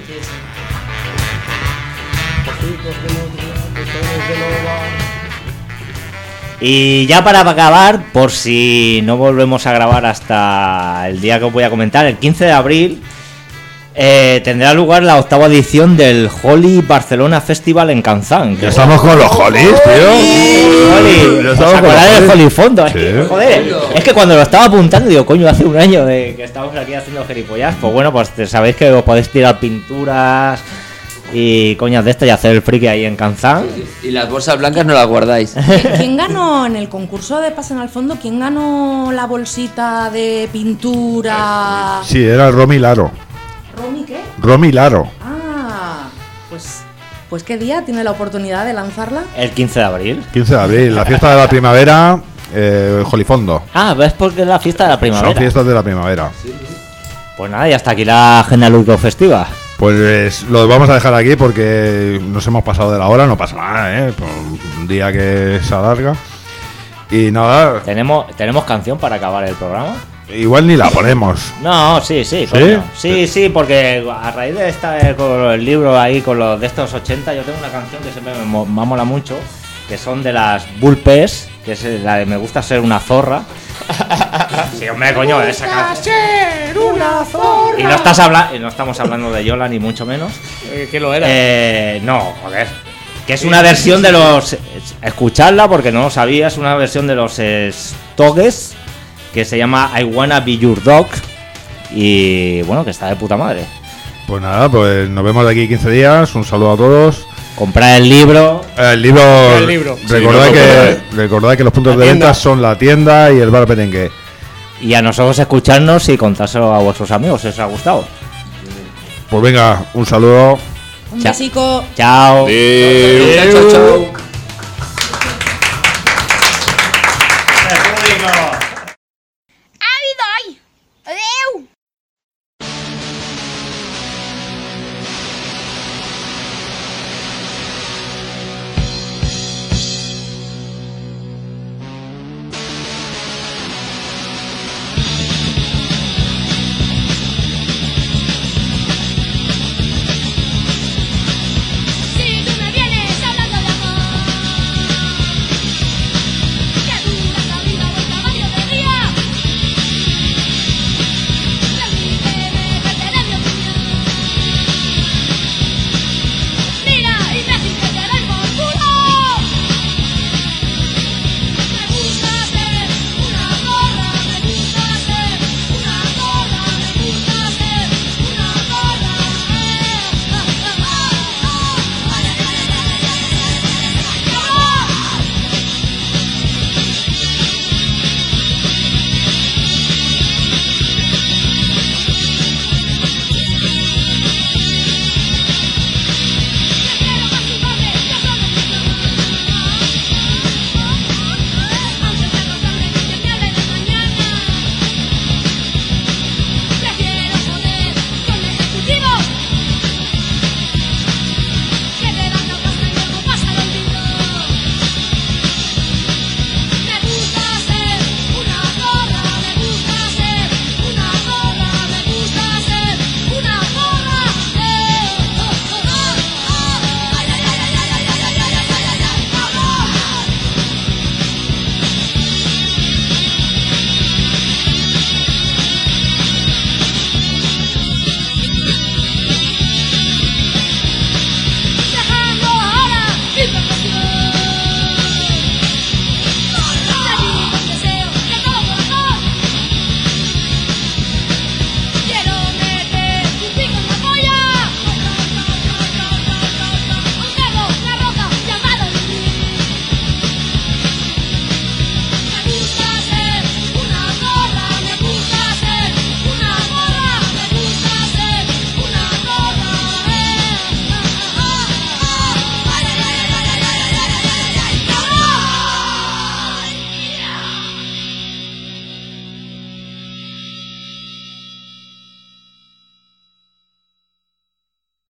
E: Y ya para acabar, por si no volvemos a grabar hasta el día que os voy a comentar, el 15 de abril, tendrá lugar la 8ª edición del Holi Barcelona Festival en Canzán.
C: Ya estamos con los Hollies, tío.
E: Holi,
C: Ya
E: ¿os
C: estamos con los
E: acordáis del
C: Hollies.
E: Holi Fondo?
C: Sí.
E: Joder, es que cuando lo estaba apuntando digo, coño, hace un año de que estamos aquí haciendo gilipollas. Pues bueno, pues sabéis que os podéis tirar pinturas y coñas de esto y hacer el friki ahí en Canzán.
D: Y las bolsas blancas no las guardáis.
F: ¿Quién ganó en el concurso de Pasen al Fondo? ¿Quién ganó la bolsita de pintura?
C: Sí, era Romy Laro.
F: ¿Romy qué?
C: Romy Laro.
F: Ah, pues ¿qué día tiene la oportunidad de lanzarla?
E: El 15 de abril.
C: 15 de abril, la fiesta de la primavera, Jolifondo.
E: Ah, ¿ves porque es la fiesta de la primavera?
C: Son fiestas de la primavera.
E: Pues nada, y hasta aquí la agenda lúdico festiva.
C: Pues lo vamos a dejar aquí porque nos hemos pasado de la hora, no pasa nada, por un día que se alarga. Y nada,
E: ¿Tenemos canción para acabar el programa?
C: igual ni la ponemos.
E: No, sí, coño. Sí, porque a raíz de con el libro ahí, con los de estos 80, yo tengo una canción que siempre me mola mucho, que son de las Bulpes, que es la de Me gusta ser una zorra. Sí, hombre, coño, esa canción. Y no estamos hablando de Yola ni mucho menos.
G: ¿Qué lo era?
E: No, joder. Que es una versión de los... Escuchadla porque no lo sabía, es una versión de los Stoges, que se llama I Wanna Be Your Dog. Y bueno, que está de puta madre.
C: Pues nada, pues nos vemos de aquí 15 días. Un saludo a todos.
E: Comprad el libro.
C: El libro. Recordad,
B: Sí,
C: recordad que los puntos
G: La
C: de
G: tienda.
C: venta son la tienda y el bar Perengue.
E: Y a nosotros escucharnos y contárselo a vuestros amigos si os ha gustado.
C: Pues venga, un saludo.
F: Un
E: Chao.
F: besico.
E: Chao.
B: Adeu.
D: Chao, chao.
I: Avi, doi! Adeu!